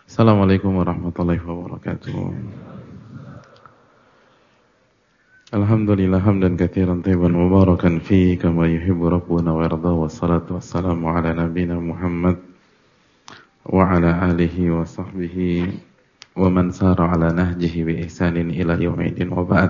Assalamualaikum warahmatullahi wabarakatuh. Alhamdulillah hamdan katsiran tayyiban mubarakan fi kama yuhibbu rabbuna wa yarda, wassalatu wassalamu ala nabiyyina Muhammad wa ala alihi wa sahbihi wa man sara ala nahjihi bi ihsanin ila yaumil wa ba'd.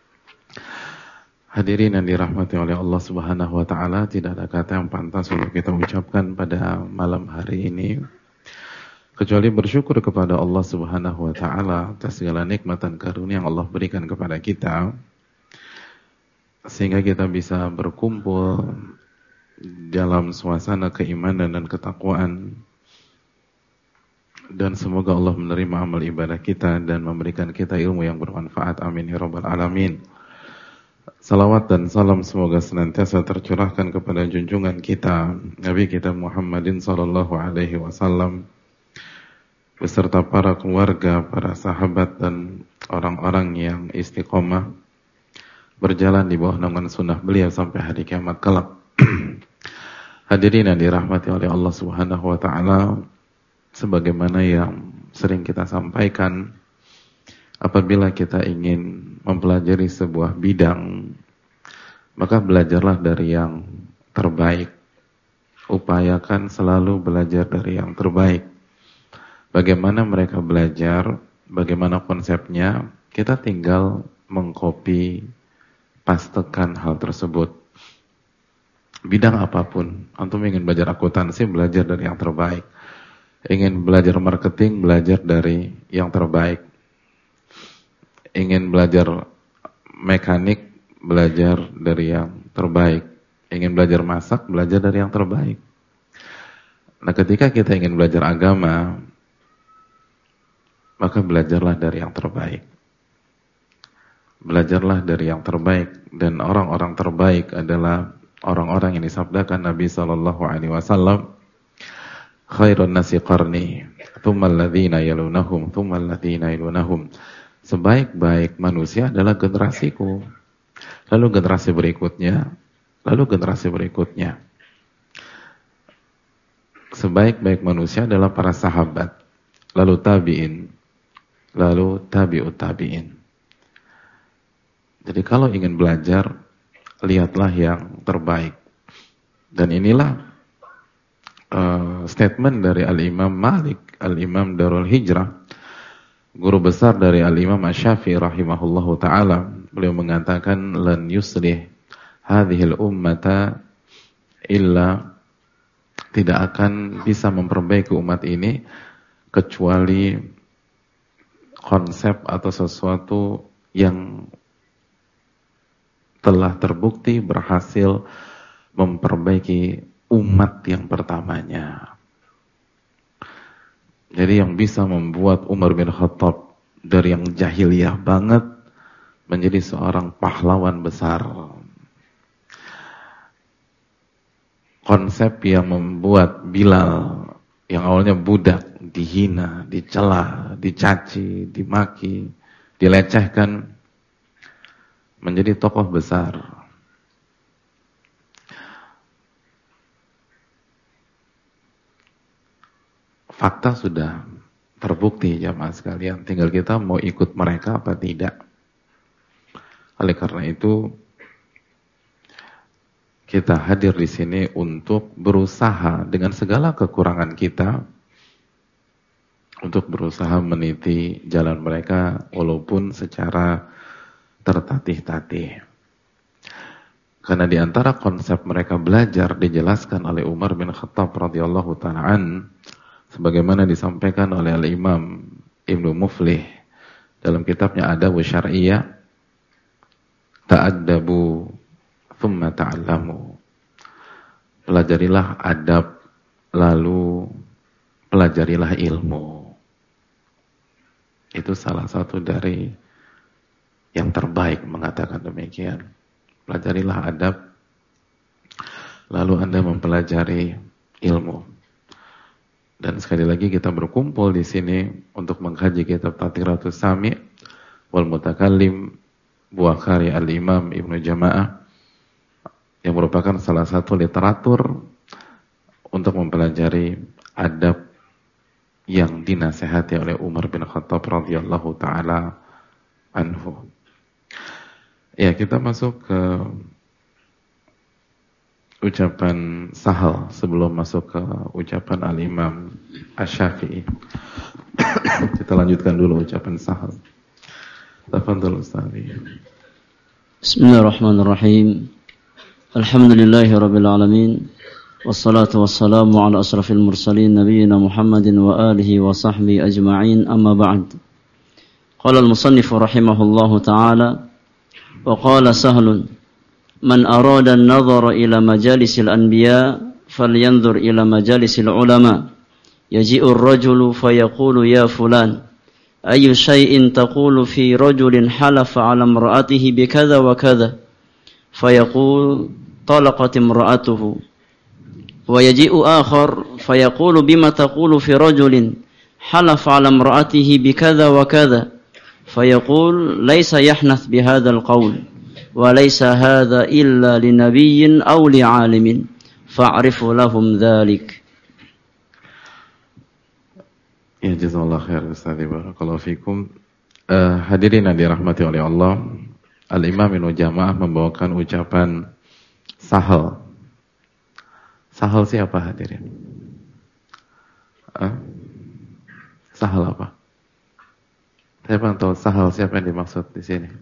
Hadirin yang dirahmati oleh Allah Subhanahu wa taala, tidak ada kata yang pantas untuk kita ucapkan pada malam hari ini kecuali bersyukur kepada Allah Subhanahu wa taala atas segala nikmat dan karunia yang Allah berikan kepada kita sehingga kita bisa berkumpul dalam suasana keimanan dan ketakwaan, dan semoga Allah menerima amal ibadah kita dan memberikan kita ilmu yang bermanfaat. Amin ya rabbal alamin. Salawat dan salam semoga senantiasa tercurahkan kepada junjungan kita Nabi kita Muhammadin sallallahu alaihi wasallam beserta para keluarga, para sahabat dan orang-orang yang istiqomah berjalan di bawah naungan sunnah beliau sampai hari kiamat kelak. Hadirin yang dirahmati oleh Allah Subhanahu wa taala, sebagaimana yang sering kita sampaikan, apabila kita ingin mempelajari sebuah bidang, maka belajarlah dari yang terbaik. Upayakan selalu belajar dari yang terbaik. Bagaimana mereka belajar, bagaimana konsepnya, kita tinggal mengcopy, pastekan hal tersebut. Bidang apapun, antum ingin belajar akuntansi, belajar dari yang terbaik. Ingin belajar marketing, belajar dari yang terbaik. Ingin belajar mekanik, belajar dari yang terbaik. Ingin belajar masak, belajar dari yang terbaik. Nah, ketika kita ingin belajar agama, maka belajarlah dari yang terbaik. Belajarlah dari yang terbaik, dan orang-orang terbaik adalah orang-orang yang disabdakan Nabi sallallahu alaihi wasallam, khairun nasi qarni, tsummal ladzina yalunahum, tsummal ladzina yalunahum. Sebaik-baik manusia adalah generasiku, lalu generasi berikutnya, lalu generasi berikutnya. Sebaik-baik manusia adalah para sahabat, lalu tabi'in, lalu tabi'ut tabi'in. Jadi kalau ingin belajar, lihatlah yang terbaik. Dan inilah statement dari Al-Imam Malik, Al-Imam Darul Hijrah, guru besar dari Al-Imam Asy-Syafi'i rahimahullahu ta'ala. Beliau mengatakan, lan yuslih hadhil ummata illa, tidak akan bisa memperbaiki umat ini kecuali konsep atau sesuatu yang telah terbukti berhasil memperbaiki umat yang pertamanya. Jadi yang bisa membuat Umar bin Khattab dari yang jahiliyah banget menjadi seorang pahlawan besar. Konsep yang membuat Bilal yang awalnya budak, dihina, dicela, dicaci, dimaki, dilecehkan, menjadi tokoh besar. Fakta sudah terbukti jamaah sekalian, tinggal kita mau ikut mereka apa tidak. Oleh karena itu, kita hadir di sini untuk berusaha dengan segala kekurangan kita untuk berusaha meniti jalan mereka walaupun secara tertatih-tatih. Karena di antara konsep mereka belajar dijelaskan oleh Umar bin Khattab radhiyallahu ta'ala an, sebagaimana disampaikan oleh Al-Imam Ibnu Muflih dalam kitabnya Adabus Syar'iyyah, ta'addabu thumma ta'allamu. Pelajarilah adab, lalu pelajarilah ilmu. Itu salah satu dari yang terbaik mengatakan demikian. Pelajarilah adab, lalu Anda mempelajari ilmu. Dan sekali lagi kita berkumpul di sini untuk mengkaji kitab Tadhkiratus Sami' wal Mutakallim buah karya Al-Imam Ibnu Jama'ah, yang merupakan salah satu literatur untuk mempelajari adab yang dinasehati oleh Umar bin Khattab radhiyallahu taala anhu. Ya, kita masuk ke ucapan Sahal sebelum masuk ke ucapan Al-Imam Asy-Syafi'i. Kita lanjutkan dulu ucapan Sahal. Tafadhal Ustaz. Bismillahirrahmanirrahim. Alhamdulillahirabbil alamin. Wassalatu wassalamu ala asrafil mursalin nabiyyina Muhammadin wa alihi wa sahbihi ajma'in. Amma ba'd. Qala al-musannif rahimahullahu ta'ala wa qala Sahlun man arada an-nadhara ila majalisil anbiya falyanzur ila majalisil ulama. Yaji'u ar-rajulu fayaqulu ya fulan ayyu shay'in taqulu fi rajulin halafa 'ala imra'atihi bikadha wa kadha fayaqul talaqat imra'atuhu wa yaji'u akhar fayaqulu bima taqulu fi rajulin halafa 'ala imra'atihi bikadha wa kadha fayaqul laysa yahnath bihadzal qawl wa laysa hadha illa linabiyyin aw li'alimin fa'rifu lahum dhalik. Ya, jazakallahu khair Ustaz, barakallahu fikum. Hadirin yang dirahmati oleh Allah, Al-Imam Ibnu Jamaah membawakan ucapan Sahal. Sahal siapa hadirin? Sahal apa? Saya pengen tahu Sahal siapa yang dimaksud di sini?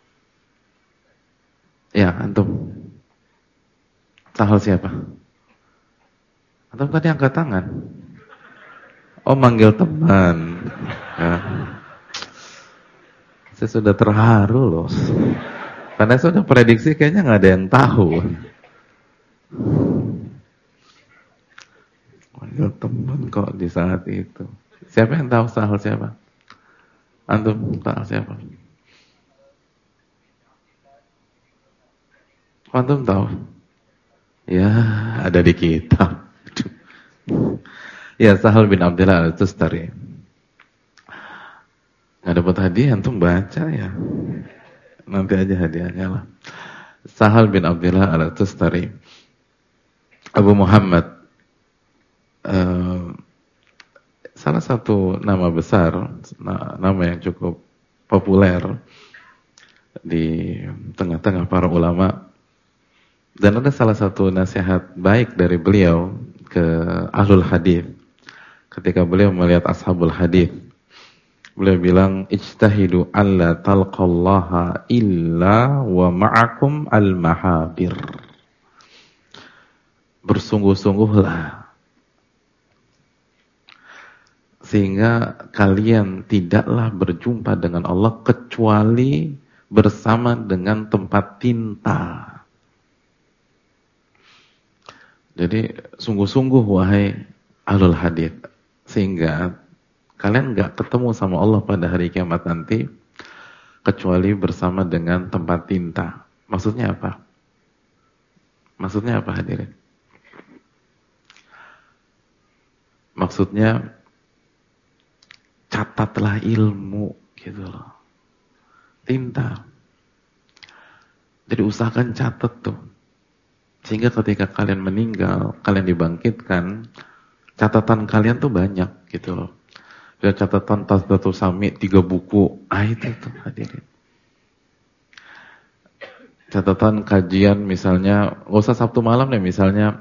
Ya, antum. Sahal siapa? Antum tadi angkat tangan. Oh, manggil teman. Ya. Saya sudah terharu loh. Karena saya sudah prediksi kayaknya nggak ada yang tahu. Manggil teman kok di saat itu. Siapa yang tahu Sahal siapa? Antum tahu siapa? Antum tahu? Ya, ada di kitab. Ya, Sahal bin Abdullah Al-Tustari. Nggak dapat hadiah, antum baca ya. Nanti aja hadiahnya lah. Sahal bin Abdullah Al-Tustari, Abu Muhammad, salah satu nama besar, nama yang cukup populer di tengah-tengah para ulama. Dan ada salah satu nasihat baik dari beliau ke ahlul hadis. Ketika beliau melihat ashabul hadis, beliau bilang, ijtahidu alla talqallaha illa wa ma'akum al-mahabir. Bersungguh-sungguhlah sehingga kalian tidaklah berjumpa dengan Allah kecuali bersama dengan tempat tinta. Jadi sungguh-sungguh wahai ahlul hadis, sehingga kalian nggak ketemu sama Allah pada hari kiamat nanti kecuali bersama dengan tempat tinta. Maksudnya apa? Maksudnya apa hadirin? Maksudnya catatlah ilmu gitu loh. Tinta. Jadi usahakan catat tuh. Sehingga ketika kalian meninggal, kalian dibangkitkan, catatan kalian tuh banyak gitu loh. Ya, catatan Tasdatul Sami 3 buku. Itu tuh hadirin. Catatan kajian misalnya, nggak usah Sabtu malam deh, misalnya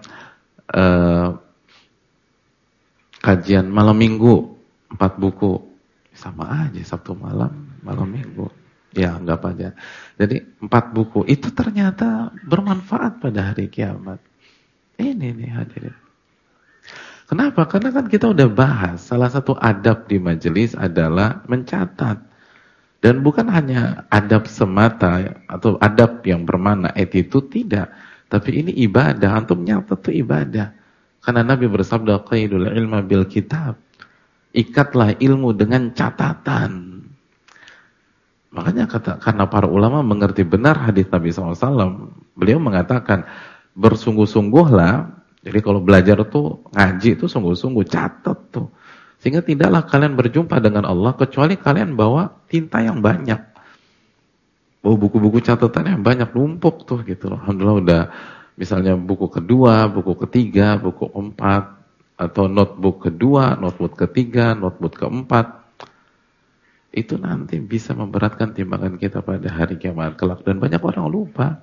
kajian malam Minggu 4 buku. Sama aja Sabtu malam, malam Minggu. Ya, anggap aja. Jadi 4 buku itu ternyata bermanfaat pada hari kiamat. Ini nih hadirin. Kenapa? Karena kan kita udah bahas salah satu adab di majelis adalah mencatat. Dan bukan hanya adab semata atau adab yang bermakna attitude, tidak. Tapi ini ibadah, antum nyatat itu ibadah. Karena Nabi bersabda qaidul ilma bil kitab. Ikatlah ilmu dengan catatan. Makanya karena para ulama mengerti benar hadis Nabi SAW, beliau mengatakan bersungguh-sungguhlah. Jadi kalau belajar tuh ngaji itu sungguh-sungguh, catat tuh. Sehingga tidaklah kalian berjumpa dengan Allah kecuali kalian bawa tinta yang banyak. Bawa buku-buku catatan yang banyak, numpuk tuh gitu loh. Alhamdulillah udah misalnya buku kedua, buku ketiga, buku keempat. atau notebook kedua, notebook ketiga, notebook keempat, itu nanti bisa memberatkan timbangan kita pada hari kiamat kelak. Dan banyak orang lupa.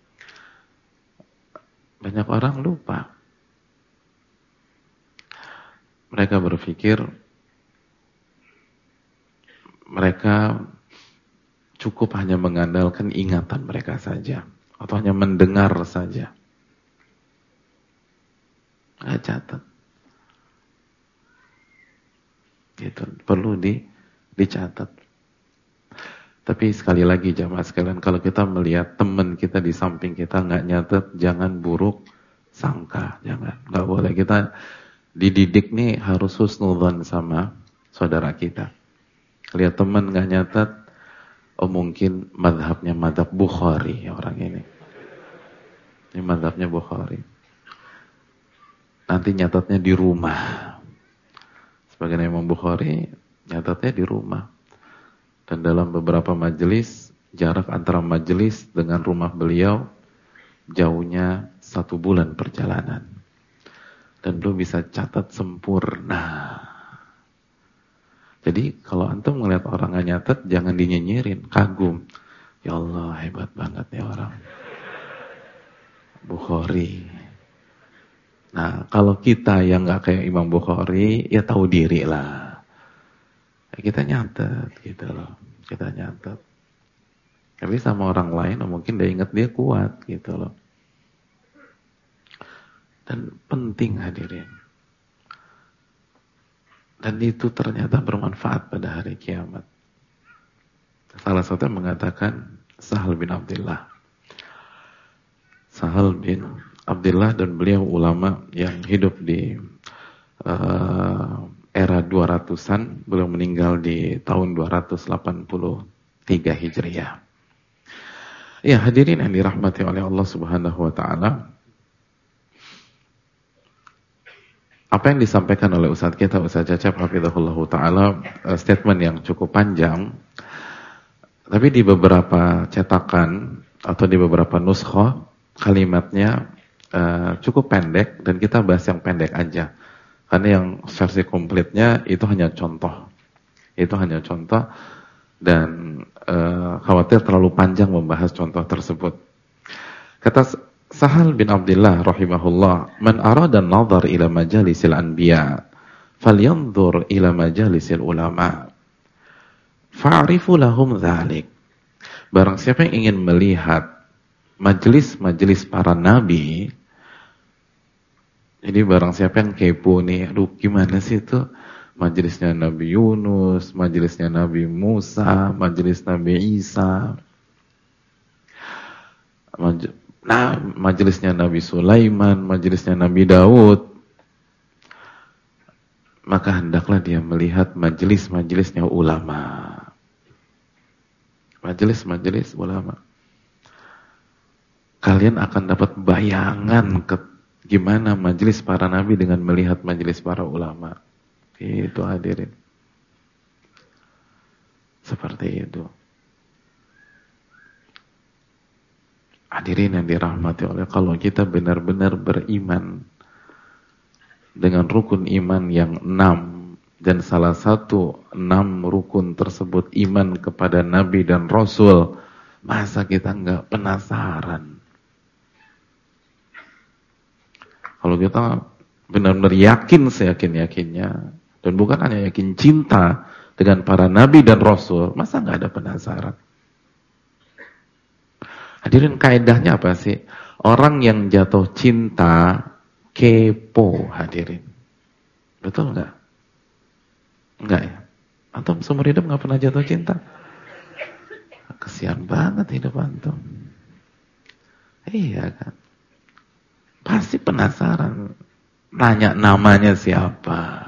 Banyak orang lupa. Mereka berpikir mereka cukup hanya mengandalkan ingatan mereka saja, atau hanya mendengar saja. Nggak catat. Gitu. Perlu dicatat. Tapi sekali lagi jamaah sekalian, kalau kita melihat teman kita di samping kita nggak nyatet, jangan buruk sangka, jangan. Nggak boleh. Kita dididik nih harus husnudzon sama saudara kita. Lihat teman nggak nyatet, oh mungkin madhabnya madhab Bukhari orang ini. Ini madhabnya Bukhari. Nanti nyatetnya di rumah. Sebagian Imam Bukhari nyatetnya di rumah. Dan dalam beberapa majelis, jarak antara majelis dengan rumah beliau jauhnya 1 bulan perjalanan. Dan beliau bisa catat sempurna. Jadi kalau antum melihat orang nggak nyatet, jangan dinyinyirin, kagum. Ya Allah, hebat banget nih orang. Bukhari. Nah, kalau kita yang nggak kayak Imam Bukhari, ya tahu diri lah. Kita nyatet gitu loh. Kita nyatet. Tapi sama orang lain mungkin dia ingat dia kuat gitu loh. Dan penting hadirin. Dan itu ternyata bermanfaat pada hari kiamat. Salah satu yang mengatakan Sahal bin Abdullah. Sahal bin Abdullah, dan beliau ulama yang hidup di era 200-an, beliau meninggal di tahun 283 Hijriah. Ya hadirin yang dirahmati oleh Allah Subhanahu wa taala. Apa yang disampaikan oleh Ustaz kita, Ustaz Cacap hafizahullah taala, statement yang cukup panjang. Tapi di beberapa cetakan atau di beberapa nuskhah kalimatnya cukup pendek, dan kita bahas yang pendek aja. Karena yang versi komplitnya itu hanya contoh. Itu hanya contoh, dan khawatir terlalu panjang membahas contoh tersebut. Kata Sahal bin Abdullah rahimahullah, "Man arada an-nazar ila majalisil anbiya, falyanzur ila majalisil ulama. Fa'rifu lahum dzalik." Barang siapa yang ingin melihat majelis-majelis para nabi, jadi barang siapa yang kepo nih, aduh gimana sih itu majelisnya Nabi Yunus, majelisnya Nabi Musa, majelis Nabi Isa, majelisnya Nabi Sulaiman, majelisnya Nabi Daud, maka hendaklah dia melihat majelis-majelisnya ulama. Majelis-majelis ulama. Kalian akan dapat bayangan gimana majelis para nabi dengan melihat majelis para ulama. Itu hadirin. Seperti itu. Hadirin yang dirahmati oleh, kalau kita benar-benar beriman dengan rukun iman yang 6, dan salah satu 6 rukun tersebut iman kepada Nabi dan Rasul, masa kita nggak penasaran? Kalau kita benar-benar yakin seyakin-yakinnya, dan bukan hanya yakin cinta dengan para Nabi dan Rasul, masa nggak ada penasaran? Hadirin, kaidahnya apa sih? Orang yang jatuh cinta kepo, hadirin. Betul nggak? Enggak ya? Antum seumur hidup nggak pernah jatuh cinta? Kesian banget hidup antum. Iya kan? Pasti penasaran. Nanya namanya siapa?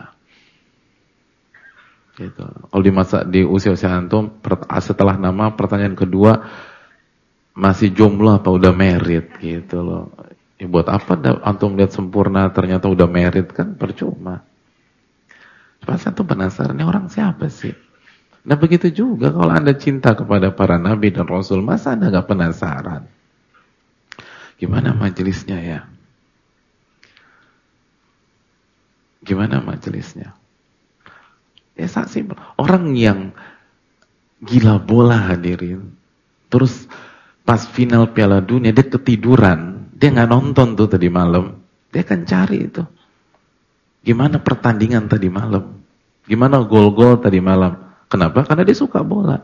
Gitu. Kalau di usia-usia antum, setelah nama, pertanyaan kedua, masih jomblo apa udah married gitu loh. Ya buat apa antum lihat sempurna ternyata udah married, kan percuma. Pasti antum penasaran, ini orang siapa sih? Nah begitu juga kalau Anda cinta kepada para nabi dan rasul, masa Anda gak penasaran? Gimana majelisnya ya? Gimana majelisnya? Ya simpel. Orang yang gila bola hadirin, terus pas final Piala Dunia dia ketiduran, dia nggak nonton tuh tadi malam, dia akan cari itu. Gimana pertandingan tadi malam? Gimana gol-gol tadi malam? Kenapa? Karena dia suka bola.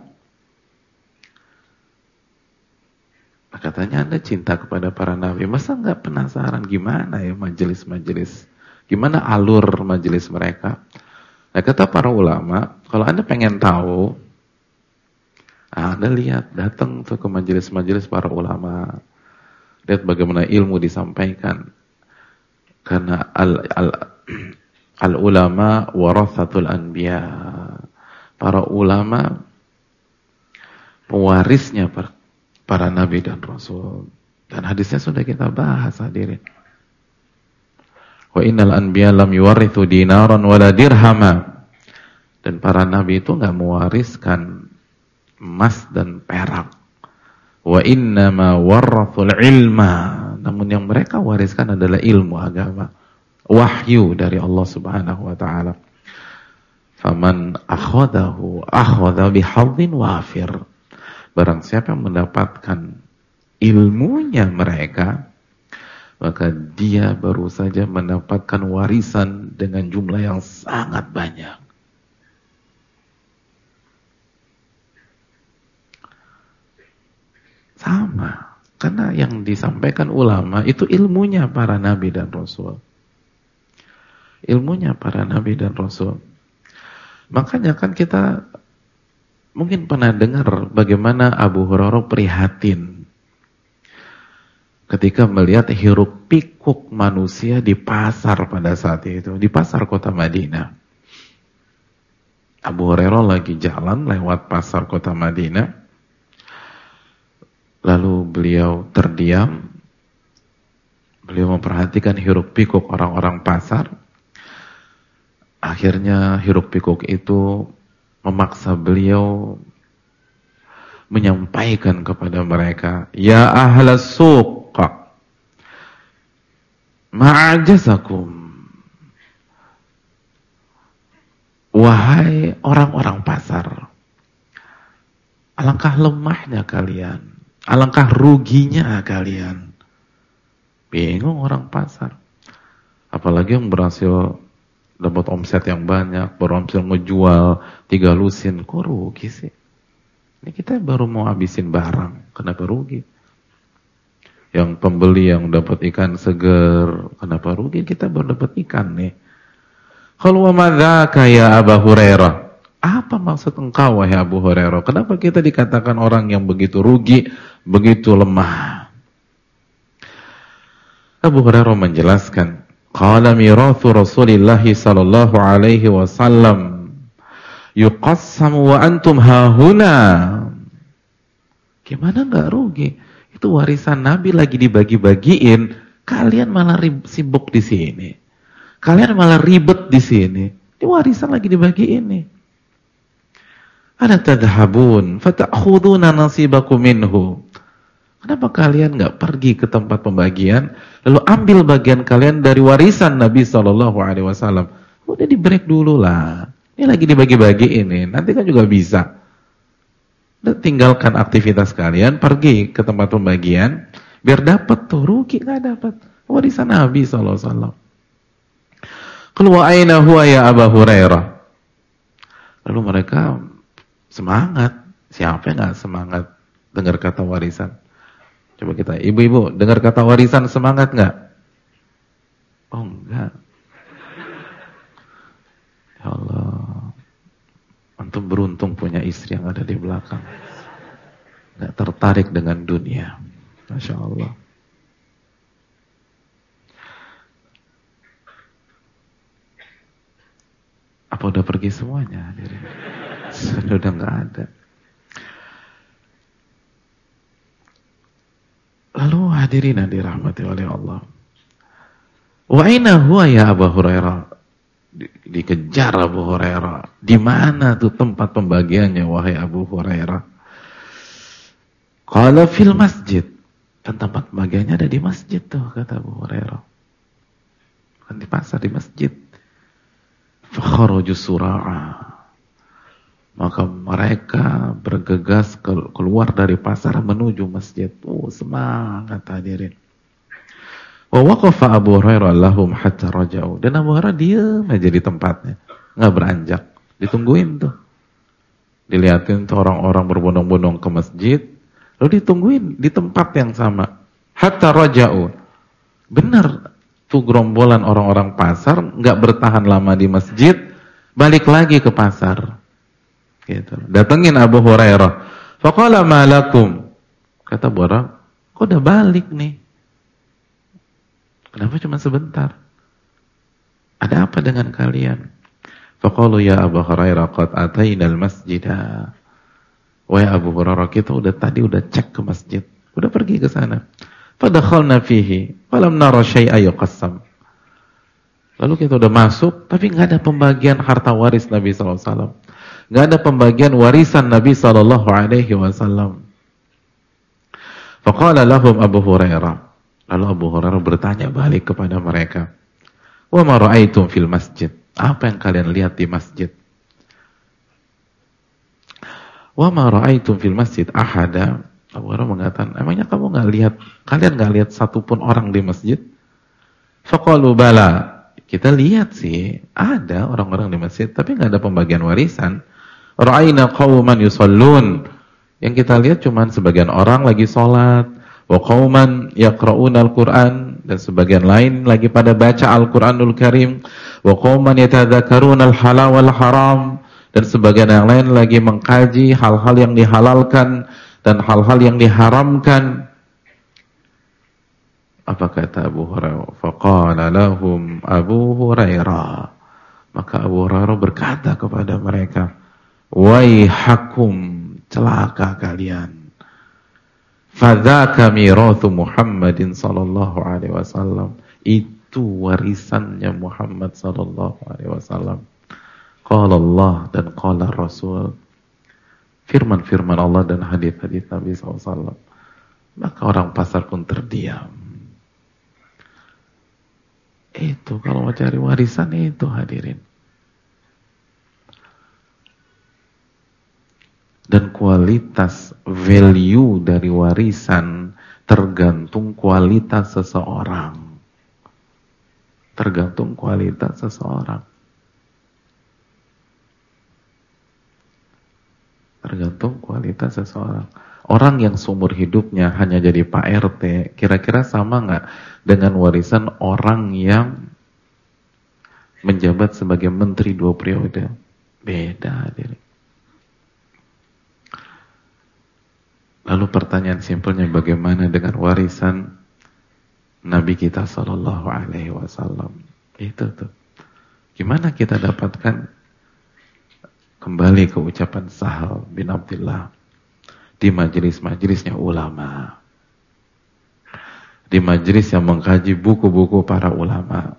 Nah, katanya Anda cinta kepada para nabi, masa nggak penasaran gimana ya majelis-majelis? Gimana alur majelis mereka? Nah, kata para ulama, kalau Anda pengen tahu, Anda lihat, datang tuh ke majelis-majelis para ulama. Lihat bagaimana ilmu disampaikan. Karena al-ulama warathatul anbiya. Para ulama pewarisnya para nabi dan rasul. Dan hadisnya sudah kita bahas hadirin. Wa innal anbiya lam yuwarithu dinaran wala dirhama. Dan para nabi itu enggak mewariskan emas dan perak. Wa innama warathul ilma. Namun yang mereka wariskan adalah ilmu agama. Wahyu dari Allah Subhanahu wa taala. Faman akhadahu akhadha bihadzin wafir. Barang siapa yang mendapatkan ilmunya mereka, maka dia baru saja mendapatkan warisan dengan jumlah yang sangat banyak. Sama, karena yang disampaikan ulama itu ilmunya para nabi dan rasul. Ilmunya para nabi dan rasul. Makanya kan kita mungkin pernah dengar bagaimana Abu Hurairah prihatin ketika melihat hiruk pikuk manusia di pasar pada saat itu, di pasar kota Madinah. Abu Hurairah lagi jalan lewat pasar kota Madinah, lalu beliau terdiam, beliau memperhatikan hiruk pikuk orang-orang pasar. Akhirnya hiruk pikuk itu memaksa beliau menyampaikan kepada mereka, ya ahlas suq, ma'ajazakum, wahai orang-orang pasar, alangkah lemahnya kalian, alangkah ruginya kalian. Bingung orang pasar, apalagi yang berhasil dapat omset yang banyak, berhasil ngejual 3 lusin, kok rugi sih? Ini kita baru mau habisin barang, kenapa rugi? Yang pembeli yang dapat ikan seger, kenapa rugi? Kita baru dapat ikan nih. Kalau wa madzaka ya Abu Hurairah? Apa maksud engkau wahai Abu Hurairah? Kenapa kita dikatakan orang yang begitu rugi, begitu lemah? Abu Hurairah menjelaskan, qala mirathu Rasulillah sallallahu alaihi wasallam yuqassamu wa antum hahuna. Gimana enggak rugi? Itu warisan Nabi lagi dibagi-bagiin, kalian malah sibuk di sini. Kalian malah ribet di sini. Ini warisan lagi dibagiin nih. Ana tadhhabun fata'khuduna nasibakum minhu. Kenapa kalian nggak pergi ke tempat pembagian, lalu ambil bagian kalian dari warisan Nabi SAW? Udah di break dulu lah. Ini lagi dibagi-bagi ini, nanti kan juga bisa. Udah tinggalkan aktivitas kalian, pergi ke tempat pembagian, biar dapat tuh, rugi nggak dapat warisan Nabi SAW. Qul wa aina huwa ya Abu Hurairah? Lalu mereka semangat. Siapa yang nggak semangat dengar kata warisan? Coba kita, ibu-ibu, dengar kata warisan semangat nggak? Oh enggak. Ya Allah, antum beruntung punya istri yang ada di belakang. Nggak tertarik dengan dunia. Masya Allah. Apa udah pergi semuanya? Sudah nggak ada. Lalu hadirin yang dirahmati oleh Allah. Wa aina huwa ya Abu Hurairah? Dikejar Abu Hurairah. Di mana tuh tempat pembagiannya wahai Abu Hurairah? Qala fil masjid. Dan tempat pembagiannya ada di masjid tuh kata Abu Hurairah. Bukan di pasar, di masjid. Fakharaju sura'a. Maka mereka bergegas keluar dari pasar menuju masjid. Semangat hadirin. Wa waqafa Abu Hurairah lahum hatta raja'u. Dan Abu Hurairah diam aja di tempatnya, enggak beranjak. Ditungguin tuh. Dilihatin tuh orang-orang berbondong-bondong ke masjid, lalu ditungguin di tempat yang sama. Hatta raja'u. Benar tuh gerombolan orang-orang pasar enggak bertahan lama di masjid, balik lagi ke pasar. Gitu. Datengin Abu Hurairah. Faqala ma lakum. Kata Abu Hurairah, kok udah balik nih? Kenapa cuma sebentar? Ada apa dengan kalian? Faqalu ya Abu Hurairah qad ataina al-masjidah. Wahai Abu Hurairah, kita tadi udah cek ke masjid, udah pergi ke sana. Fadakhalna fihi falam nara syai'a yuqassam. Lalu kita udah masuk, tapi enggak ada pembagian harta waris Nabi sallallahu alaihi wasallam. Enggak ada pembagian warisan Nabi sallallahu alaihi wasallam. Faqala lahum Abu Hurairah. Lalu Abu Hurairah bertanya balik kepada mereka. Wa ma ra'aitum fil masjid? Apa yang kalian lihat di masjid? Wa ma ra'aitum fil masjid ahada? Abu Hurairah mengatakan, emangnya kalian enggak lihat satupun orang di masjid? Faqalu bala. Kita lihat sih, ada orang-orang di masjid, tapi enggak ada pembagian warisan. Ra'aina qauman yusallun. Yang kita lihat cuma sebagian orang lagi sholat, wa qauman yaqra'una al-Qur'an, dan sebagian lain lagi pada baca Al-Qur'anul Karim, wa qauman yatadzakaruna al-halal wal haram, dan sebagian yang lain lagi mengkaji hal-hal yang dihalalkan dan hal-hal yang diharamkan. Apa kata Abu Hurairah? Faqala lahum Abu Hurairah. Maka Abu Hurairah berkata kepada mereka, waihakum, celaka kalian. Fadzaka mirathu Muhammadin sallallahu alaihi wasallam. Itu warisannya Muhammad sallallahu alaihi wasallam. Qala Allah dan qala Rasul. Firman-firman Allah dan hadis-hadis Nabi sallallahu alaihi wasallam. Maka orang pasar pun terdiam. Itu kalau mau cari warisan itu hadirin. Dan kualitas value dari warisan tergantung kualitas seseorang. Tergantung kualitas seseorang. Tergantung kualitas seseorang. Orang yang seumur hidupnya hanya jadi Pak RT, kira-kira sama nggak dengan warisan orang yang menjabat sebagai menteri 2 periode? Beda, hadirin. Lalu pertanyaan simpelnya, bagaimana dengan warisan Nabi kita sallallahu alaihi wasallam? Itu tuh. Gimana kita dapatkan? Kembali ke ucapan Sahal bin Abdullah di majelis-majelisnya ulama. Di majelis yang mengkaji buku-buku para ulama.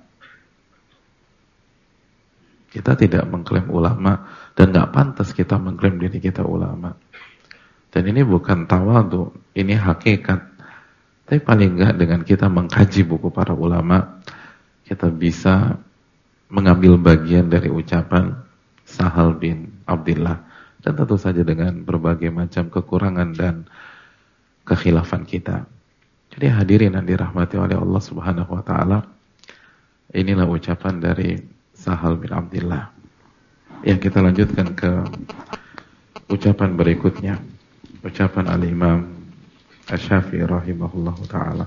Kita tidak mengklaim ulama dan gak pantas kita mengklaim diri kita ulama. Dan ini bukan tawadhu, ini hakikat. Tapi paling enggak dengan kita mengkaji buku para ulama, kita bisa mengambil bagian dari ucapan Sahal bin Abdullah. Dan tentu saja dengan berbagai macam kekurangan dan kekhilafan kita. Jadi hadirin yang dirahmati oleh Allah Subhanahu wa taala, inilah ucapan dari Sahal bin Abdullah. Yang kita lanjutkan ke ucapan berikutnya. Ucapan Al-Imam Asy-Syafi'i rahimahullahu taala.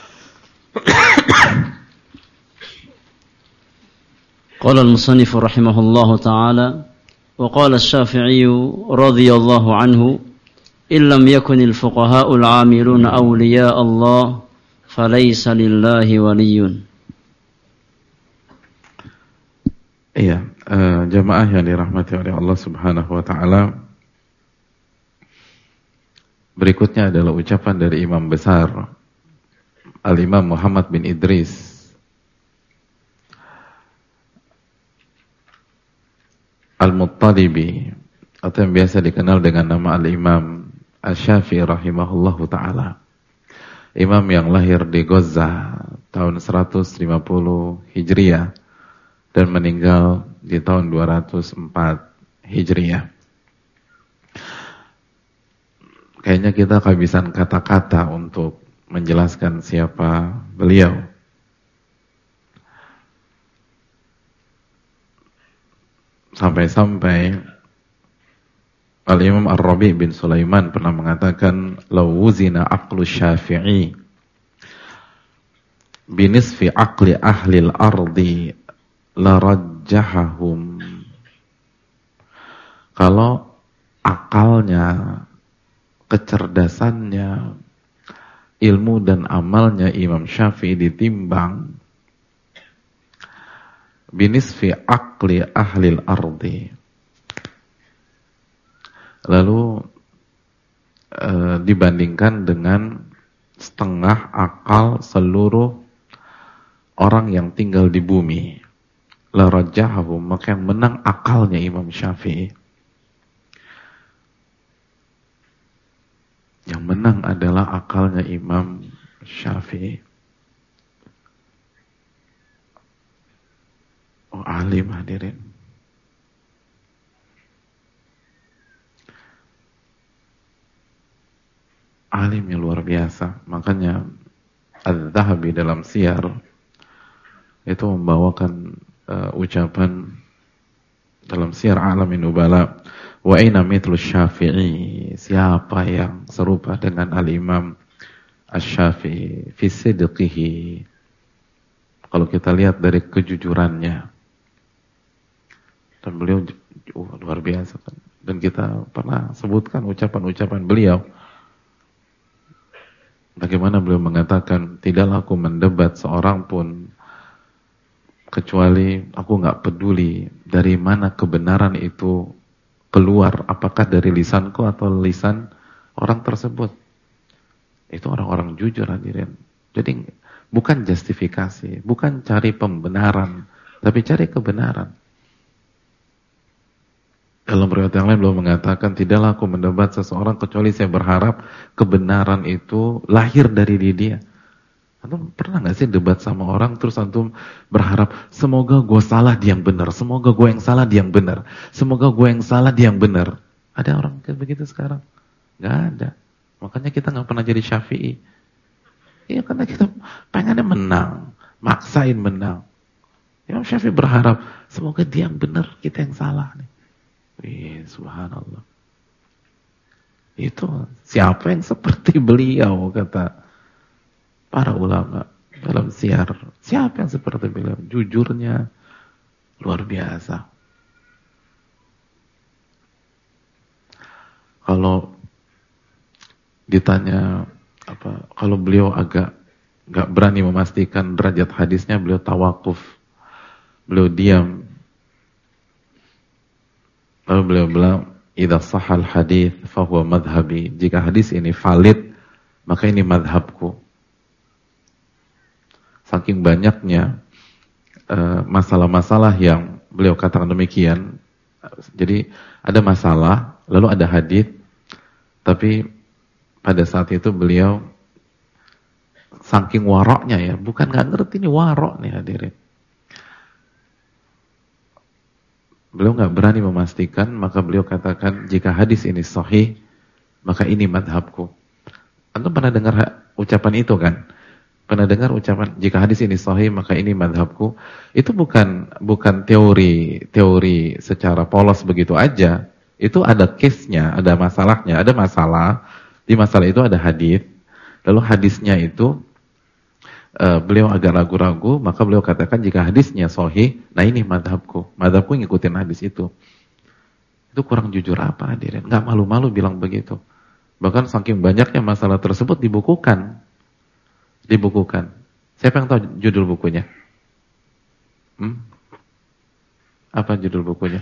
Qala al-musannif rahimahullahu taala wa qala asy-Syafi'i radhiyallahu anhu illam yakun al-fuqaha'u al-'amiluna awliya Allah falaysa lillahi waliyyun. Iya, jamaah yang dirahmati oleh Allah Subhanahu wa taala. Berikutnya adalah ucapan dari imam besar Al-Imam Muhammad bin Idris Al-Muttalibi, atau yang biasa dikenal dengan nama Al-Imam Asy-Syafi'i rahimahullahu ta'ala. Imam yang lahir di Gaza tahun 150 Hijriah dan meninggal di tahun 204 Hijriah. Kayaknya kita kehabisan kata-kata untuk menjelaskan siapa beliau. Sampai-sampai Al-Imam Ar-Rabi' bin Sulaiman pernah mengatakan, "Law wuzina aqlu Syafi'i binisfi aqli ahli al-ardi larajjahahum." Kalau akalnya, kecerdasannya, ilmu dan amalnya Imam Syafi'i ditimbang binisfi aqli ahli al-ardi, lalu dibandingkan dengan setengah akal seluruh orang yang tinggal di bumi, la rajahahum, maka yang menang akalnya Imam Syafi'i. Yang menang adalah akalnya Imam Syafi'i. Oh, alim hadirin. Alimnya luar biasa. Makanya Az-Zahabi dalam Siyar itu membawakan ucapan dalam Siyar A'lamin Nubala, wa aina mithlu Syafi'i, siapa yang serupa dengan Al-Imam Asy-Syafi'i fi sidqihi, kalau kita lihat dari kejujurannya, dan beliau luar biasa kan. Dan kita pernah sebutkan ucapan-ucapan beliau. Bagaimana beliau mengatakan, tidaklah aku mendebat seorang pun kecuali aku nggak peduli dari mana kebenaran itu keluar, apakah dari lisanku atau lisan orang tersebut. Itu orang-orang jujur hadirin. Jadi bukan justifikasi, bukan cari pembenaran, tapi cari kebenaran. Dalam riwayat yang lain beliau mengatakan, tidaklah aku mendebat seseorang kecuali saya berharap kebenaran itu lahir dari dia. Antum pernah gak sih debat sama orang terus antum berharap semoga gue salah dia yang benar, semoga gue yang salah dia yang benar, semoga gue yang salah dia yang benar. Ada orang kayak begitu sekarang? Gak ada. Makanya kita gak pernah jadi Syafi'i. Iya, karena kita pengennya menang, maksain menang. Imam Syafi'i berharap semoga dia yang benar, kita yang salah nih. Subhanallah. Itu siapa yang seperti beliau, kata para ulama dalam Siyar. Siapa yang seperti beliau? Jujurnya luar biasa. Kalau ditanya kalau beliau agak gak berani memastikan derajat hadisnya, beliau tawakuf, beliau diam. Lalu beliau bilang, idza sahal hadits fa huwa madhhabi. Jika hadis ini valid, maka ini madhabku. Saking banyaknya masalah-masalah yang beliau katakan demikian. Jadi ada masalah, lalu ada hadits, tapi pada saat itu beliau saking waroknya ya, bukan nggak ngerti ini warok nih hadirin. Beliau nggak berani memastikan, maka beliau katakan jika hadis ini sahih, maka ini madhabku. Antum pernah dengar ucapan itu kan? Pernah dengar ucapan jika hadis ini sahih maka ini madhabku? Itu bukan teori secara polos begitu aja. Itu ada case-nya, ada masalahnya, ada masalah. Di masalah itu ada hadis. Lalu hadisnya itu beliau agak ragu-ragu, maka beliau katakan jika hadisnya sahih, nah ini madhabku. Madhabku ngikutin hadis itu. Itu kurang jujur apa hadirin? Nggak malu-malu bilang begitu. Bahkan saking banyaknya masalah tersebut dibukukan. Siapa yang tahu judul bukunya? Apa judul bukunya?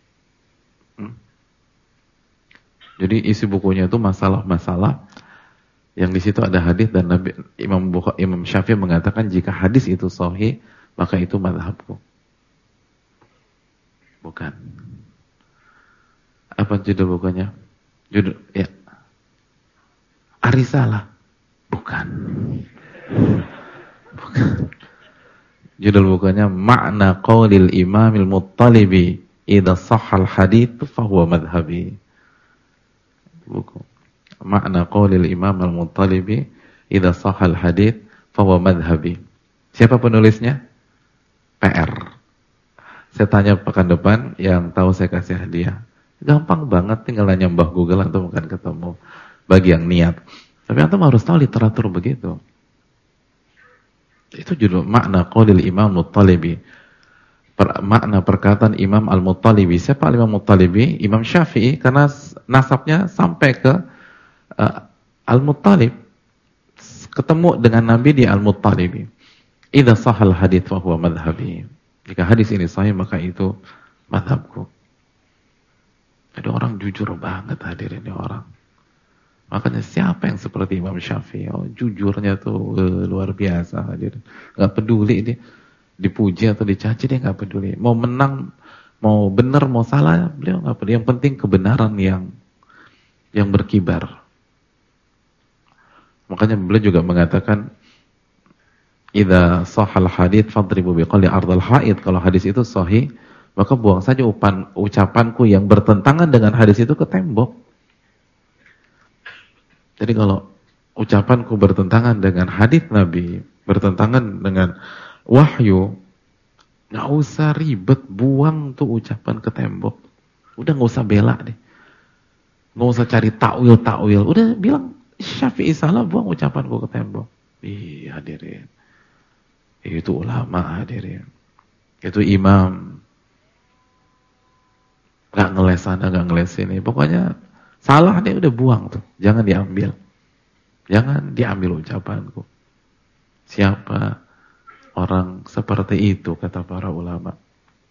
Jadi isi bukunya itu masalah-masalah yang di situ ada hadis, dan Imam Syafi'i mengatakan jika hadis itu sahih maka itu mazhabku. Bukan. Apa judul bukunya? Judul ya. Ar-Risalah. Bukan. Judul bukunya Ma'na Qaulil Imamil Muttalibi idza sahhal hadits fa huwa madhhabi. Buku Ma'na Qaulil Imamil Muttalibi idza sahhal hadits fa huwa madhhabi. Siapa penulisnya? PR. Saya tanya pekan depan, yang tahu saya kasih hadiah. Gampang banget, tinggal nanya Mbah Google atau bukan ketemu. Bagi yang niat. Tapi antum harus tahu literatur begitu. Itu judul Makna Qaulil Imam Muttalibi. Makna perkataan Imam Al-Muttalibi. Siapa Imam Muttalibi? Imam Syafi'i, karena nasabnya sampai ke Al-Muttalib. Ketemu dengan Nabi di Al-Muttalibi. Idza sahal hadits fa huwa madhhabi. Jika hadis ini sahih maka itu madhabku. Ada orang jujur banget hadirin ini orang. Makanya siapa yang seperti Imam Syafi'i? Oh, jujurnya tuh luar biasa hadirin. Gak peduli dia dipuji atau dicaci, dia gak peduli. Mau menang, mau benar, mau salah, beliau gak peduli. Yang penting kebenaran yang berkibar. Makanya beliau juga mengatakan, idza sahal hadits fadribu biqali ardal haid. Kalau hadis itu sahih, maka buang saja ucapanku yang bertentangan dengan hadis itu ke tembok. Jadi kalau ucapanku bertentangan dengan hadis Nabi, bertentangan dengan wahyu, nggak usah ribet, buang tuh ucapan ke tembok. Udah nggak usah bela deh, nggak usah cari takwil. Udah bilang Syafi'i salah, buang ucapanku ke tembok. Ih hadirin, itu ulama hadirin, itu imam. Nggak ngeles sana, nggak ngeles sini. Pokoknya salah dia udah buang tuh, jangan diambil. Jangan diambil ucapanku. Siapa orang seperti itu kata para ulama.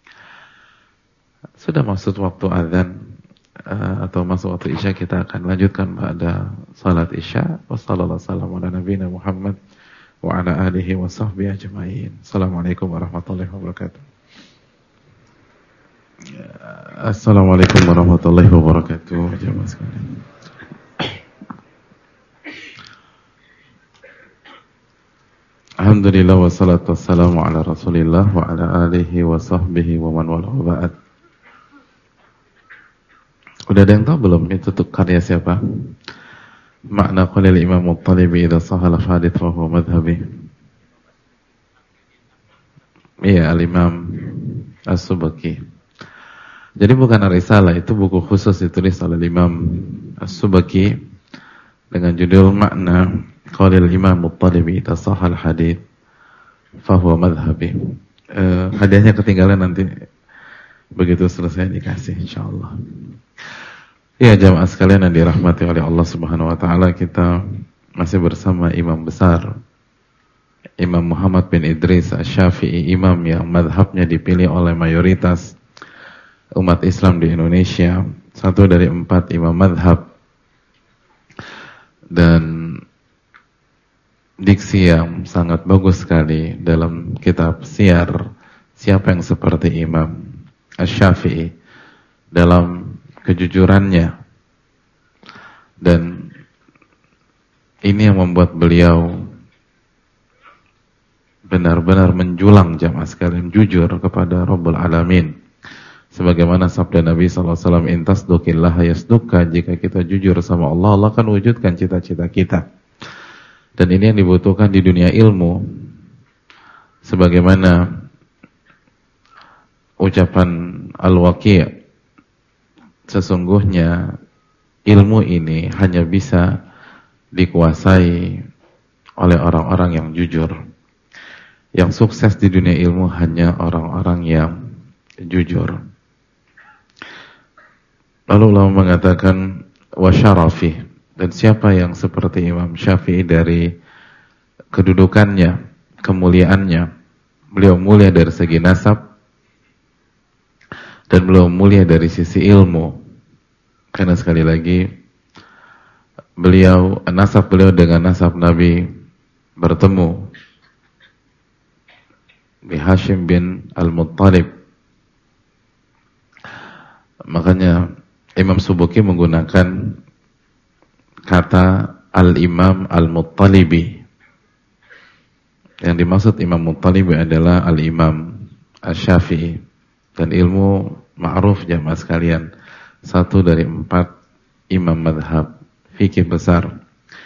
Sudah masuk waktu azan atau masuk waktu isya, kita akan lanjutkan pada salat isya. Wassalamualaikum warahmatullahi Muhammad wa ala alihi wa sahbihi ajma'in. Assalamualaikum warahmatullahi wabarakatuh. Assalamualaikum warahmatullahi wabarakatuh. Jamaah sekalian. Alhamdulillah wassalatu wassalamu ala Rasulillah wa ala alihi wa sahbihi wa man wala ba'd. Udah ada yang tahu belum itu tuh karya siapa? Makna qaulil Imam Muttalibi idza sahal hadits fa huwa madhhabi. Iya, Al-Imam As-Subaki. Jadi bukan risalah, itu buku khusus ditulis oleh Imam As-Subaki dengan judul Makna Qaulil Imam Muttalibi idza sahal hadits fa huwa madhhabi. Hadiahnya ketinggalan, nanti begitu selesai dikasih insyaallah. Ya jamaah sekalian yang dirahmati oleh Allah Subhanahu wa taala, kita masih bersama imam besar Imam Muhammad bin Idris Asy-Syafi'i, imam yang madhabnya dipilih oleh mayoritas umat Islam di Indonesia, satu dari 4 imam madhab, dan diksi yang sangat bagus sekali dalam kitab Syiar, siapa yang seperti Imam Asy-Syafi'i dalam kejujurannya. Dan ini yang membuat beliau benar-benar menjulang jamaah sekalian, jujur kepada Rabbul Alamin. Sebagaimana sabda Nabi SAW, intas dukillah yasdukka, jika kita jujur sama Allah, Allah akan wujudkan cita-cita kita. Dan ini yang dibutuhkan di dunia ilmu. Sebagaimana ucapan Al-Waqi', sesungguhnya ilmu ini hanya bisa dikuasai oleh orang-orang yang jujur. Yang sukses di dunia ilmu hanya orang-orang yang jujur. Lalu Allah mengatakan wa syarafi, dan siapa yang seperti Imam Syafi'i dari kedudukannya, kemuliaannya. Beliau mulia dari segi nasab dan beliau mulia dari sisi ilmu. Karena sekali lagi beliau, nasab beliau dengan nasab Nabi bertemu. Bi Hashim bin Al-Muttalib. Makanya Imam Subaki menggunakan kata Al-Imam Al-Muttalibi. Yang dimaksud Imam Muttalibi adalah Al-Imam Asy-Syafi'i, dan ilmu ma'ruf jamaah sekalian, satu dari 4 imam madhab fikih besar.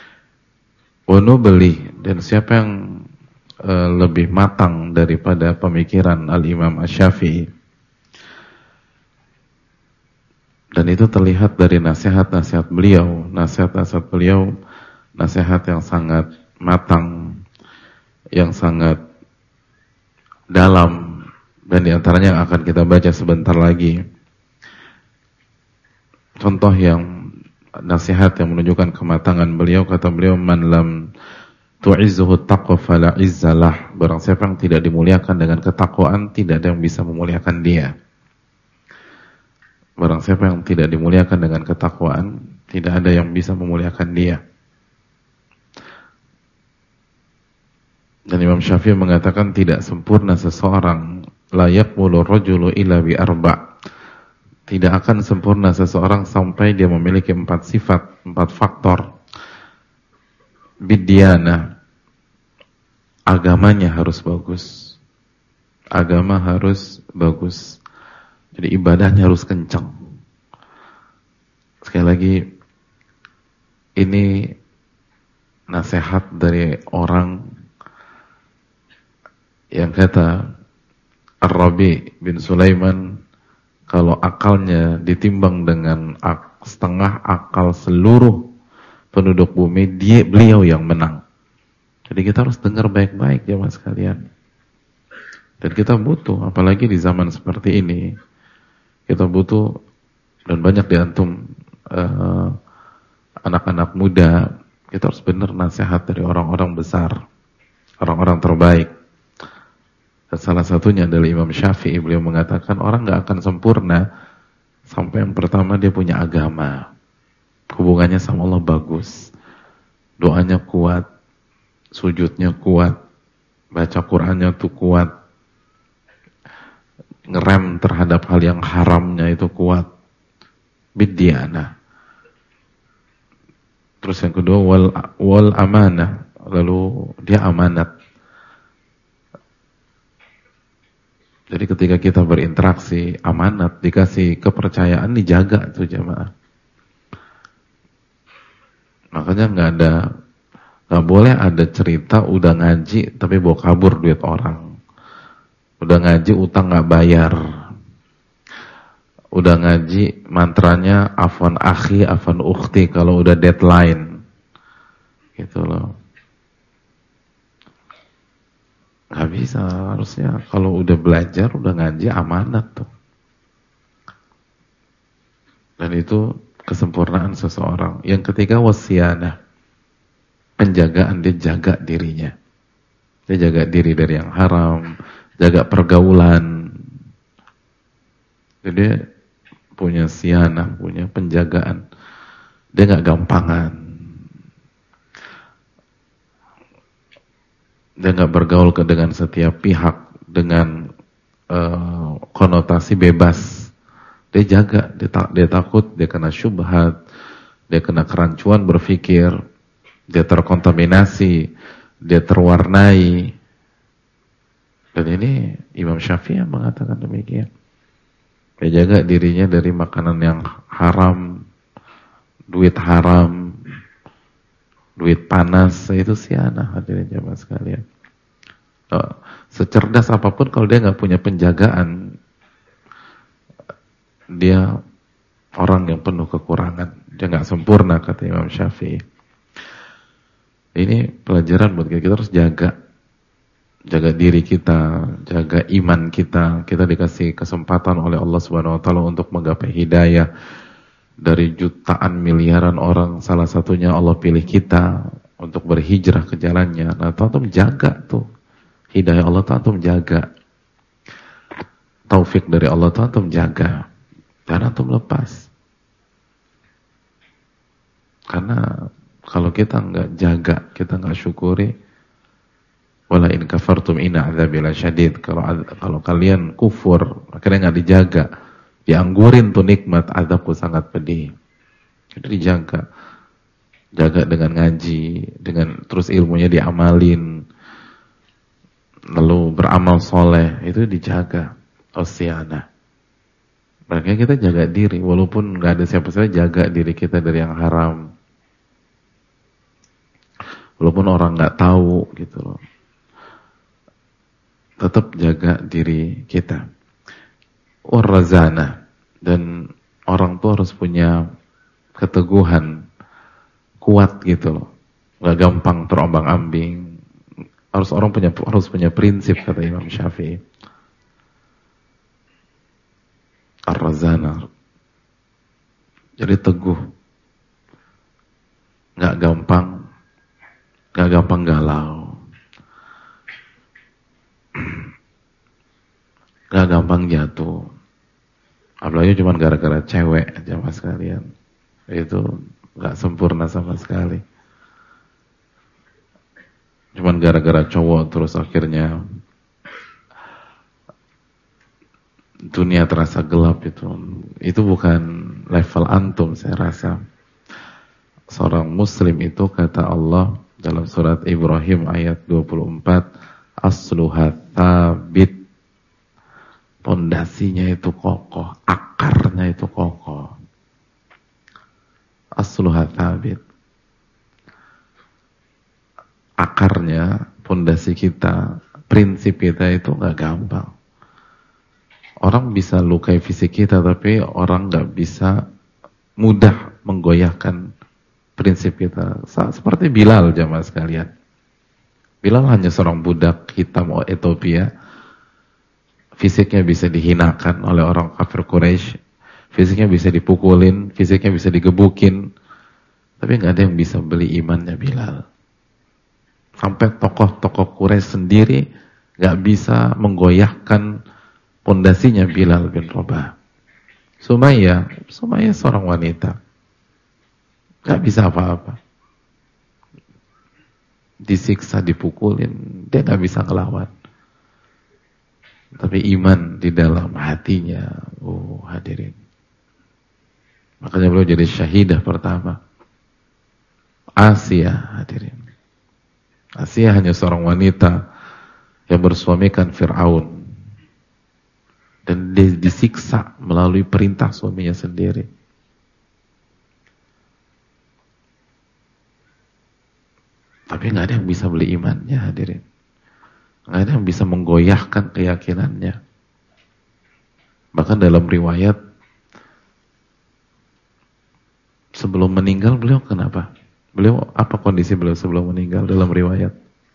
Beli, dan siapa yang lebih matang daripada pemikiran Al-Imam Asy-Syafi'i. Dan itu terlihat dari nasihat-nasihat beliau, nasihat yang sangat matang, yang sangat dalam, dan diantaranya yang akan kita baca sebentar lagi. Contoh yang nasihat yang menunjukkan kematangan beliau, kata beliau, man lam tu'izzuhu taqwa fala izzalah. Barang siapa yang tidak dimuliakan dengan ketakwaan, tidak ada yang bisa memuliakan dia. Barang siapa yang tidak dimuliakan dengan ketakwaan, tidak ada yang bisa memuliakan dia. Dan Imam Syafi'i mengatakan tidak sempurna seseorang, la yaqbulu rajulu illa bi arba'. Tidak akan sempurna seseorang sampai dia memiliki 4 sifat, 4 faktor. Bidyana, agamanya harus bagus. Agama harus bagus. Jadi ibadahnya harus kencang. Sekali lagi, ini nasihat dari orang yang kata Ar-Rabi bin Sulaiman, kalau akalnya ditimbang dengan setengah akal seluruh penduduk bumi, beliau yang menang. Jadi kita harus dengar baik-baik jemaah sekalian. Dan kita butuh, apalagi di zaman seperti ini, kita butuh, dan banyak di antum anak-anak muda, kita harus benar nasihat dari orang-orang besar, orang-orang terbaik. Dan salah satunya adalah Imam Syafi'i. Beliau mengatakan orang gak akan sempurna sampai yang pertama dia punya agama, hubungannya sama Allah bagus, doanya kuat, sujudnya kuat, baca Qur'annya tuh kuat, ngerem terhadap hal yang haramnya itu kuat, bidyana. Terus yang kedua wal amanah, lalu dia amanat. Jadi ketika kita berinteraksi, amanat, dikasih kepercayaan, dijaga tuh jamaah. Makanya nggak boleh ada cerita udah ngaji tapi bawa kabur duit orang. Udah ngaji utang nggak bayar. Udah ngaji mantranya afwan akhi, afwan ukhti kalau udah deadline. Gitu loh. Nggak bisa, harusnya kalau udah belajar, udah ngaji, amanat tuh. Dan itu kesempurnaan seseorang. Yang ketiga wasiyana, penjagaan, dia jaga dirinya. Dia jaga diri dari yang haram, jaga pergaulan. Jadi dia punya sianah, punya penjagaan. Dia nggak gampangan. Dia nggak bergaul dengan setiap pihak dengan konotasi bebas. Dia jaga, dia takut, dia kena syubhat, dia kena kerancuan berpikir, dia terkontaminasi, dia terwarnai. Dan ini Imam Syafi'i yang mengatakan demikian. Dia jaga dirinya dari makanan yang haram, duit haram, duit panas, itu sianah, hadirin jamaah sekalian. Secerdas apapun, kalau dia nggak punya penjagaan, dia orang yang penuh kekurangan, dia nggak sempurna, kata Imam Syafi'i. Ini pelajaran buat kita harus jaga diri kita, jaga iman kita. Kita dikasih kesempatan oleh Allah Subhanahu Wa Taala untuk menggapai hidayah. Dari jutaan miliaran orang, salah satunya Allah pilih kita untuk berhijrah ke jalannya. Nah, antum jaga tuh hidayah Allah, antum jaga taufik dari Allah, antum jaga, dan antum lepas. Karena kalau kita nggak jaga, kita nggak syukuri, wala in kafartum inna adzabi lasyadid. Kalau kalian kufur, akhirnya nggak dijaga, dianggurin tuh nikmat, azabku sangat pedih. Jadi dijaga, jaga dengan ngaji, dengan terus ilmunya diamalin, lalu beramal soleh, itu dijaga. Osyana. Makanya kita jaga diri, walaupun nggak ada siapa-siapa, jaga diri kita dari yang haram. Walaupun orang nggak tahu gitu loh, tetap jaga diri kita. Warazana, dan orang tuh harus punya keteguhan, kuat gitu loh, nggak gampang terombang-ambing. Harus punya prinsip, kata Imam Syafi'i. Ar-razana, jadi teguh, nggak gampang galau, nggak gampang jatuh. Apalagi cuma gara-gara cewek aja mas kalian, itu nggak sempurna sama sekali. Cuman gara-gara cowok terus akhirnya dunia terasa gelap, itu bukan level antum. Saya rasa seorang muslim itu, kata Allah dalam surat Ibrahim ayat 24, asluha thabit, pondasinya itu kokoh, akarnya itu kokoh. Asluha thabit, akarnya, pondasi kita, prinsip kita itu nggak gampang. Orang bisa lukai fisik kita, tapi orang nggak bisa mudah menggoyahkan prinsip kita. Seperti Bilal, jamaah sekalian. Bilal hanya seorang budak hitam Ethiopia. Fisiknya bisa dihinakan oleh orang kafir Quraisy, fisiknya bisa dipukulin, fisiknya bisa digebukin, tapi nggak ada yang bisa beli imannya Bilal. Sampai tokoh-tokoh Quraisy sendiri nggak bisa menggoyahkan pondasinya Bilal bin Rabah. Sumayyah seorang wanita, nggak bisa apa-apa, disiksa, dipukulin, dia nggak bisa ngelawan. Tapi iman di dalam hatinya, hadirin. Makanya beliau jadi syahidah pertama. Asia, hadirin. Asia hanya seorang wanita yang bersuamikan Fir'aun. Dan disiksa melalui perintah suaminya sendiri. Tapi nggak ada yang bisa beli imannya, hadirin. Nggak ada yang bisa menggoyahkan keyakinannya. Bahkan dalam riwayat, sebelum meninggal beliau kenapa? Apa kondisi beliau sebelum meninggal dalam riwayat?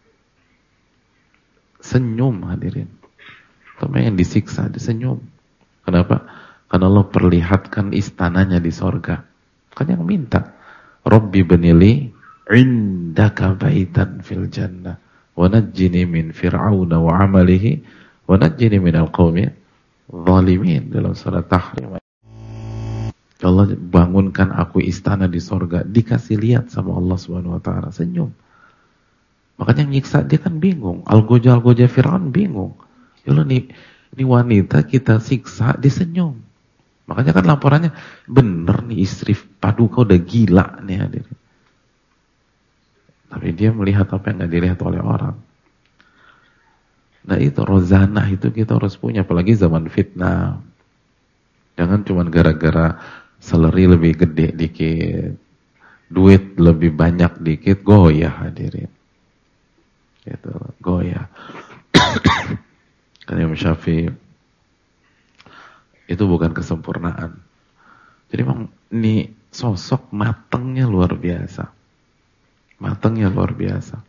Senyum, hadirin. Tapi yang disiksa, disenyum. Kenapa? Karena Allah perlihatkan istananya di sorga. Kan yang minta, Rabbi benili indaka baitan fil jannah wa najjini min fir'auna wa amalihi wa najjini minal qawmi zalimin, dalam surat Tahrim. Allah bangunkan aku istana di sorga, dikasih lihat sama Allah Subhanahu wa taala, senyum. Makanya yang nyiksa dia kan bingung, Algoja Fir'aun bingung. Ya ini wanita kita siksa, disenyum. Makanya kan laporannya, bener nih istri paduka udah gila nih, hadirin. Tapi dia melihat apa yang gak dilihat oleh orang. Nah itu rozanah itu kita harus punya, apalagi zaman fitnah. Jangan cuma gara-gara salary lebih gede dikit, duit lebih banyak dikit, goyah, hadirin. Gitu, goyah. Karena Imam Syafi'i itu bukan kesempurnaan. Jadi memang ini sosok matangnya luar biasa. Matangnya luar biasa.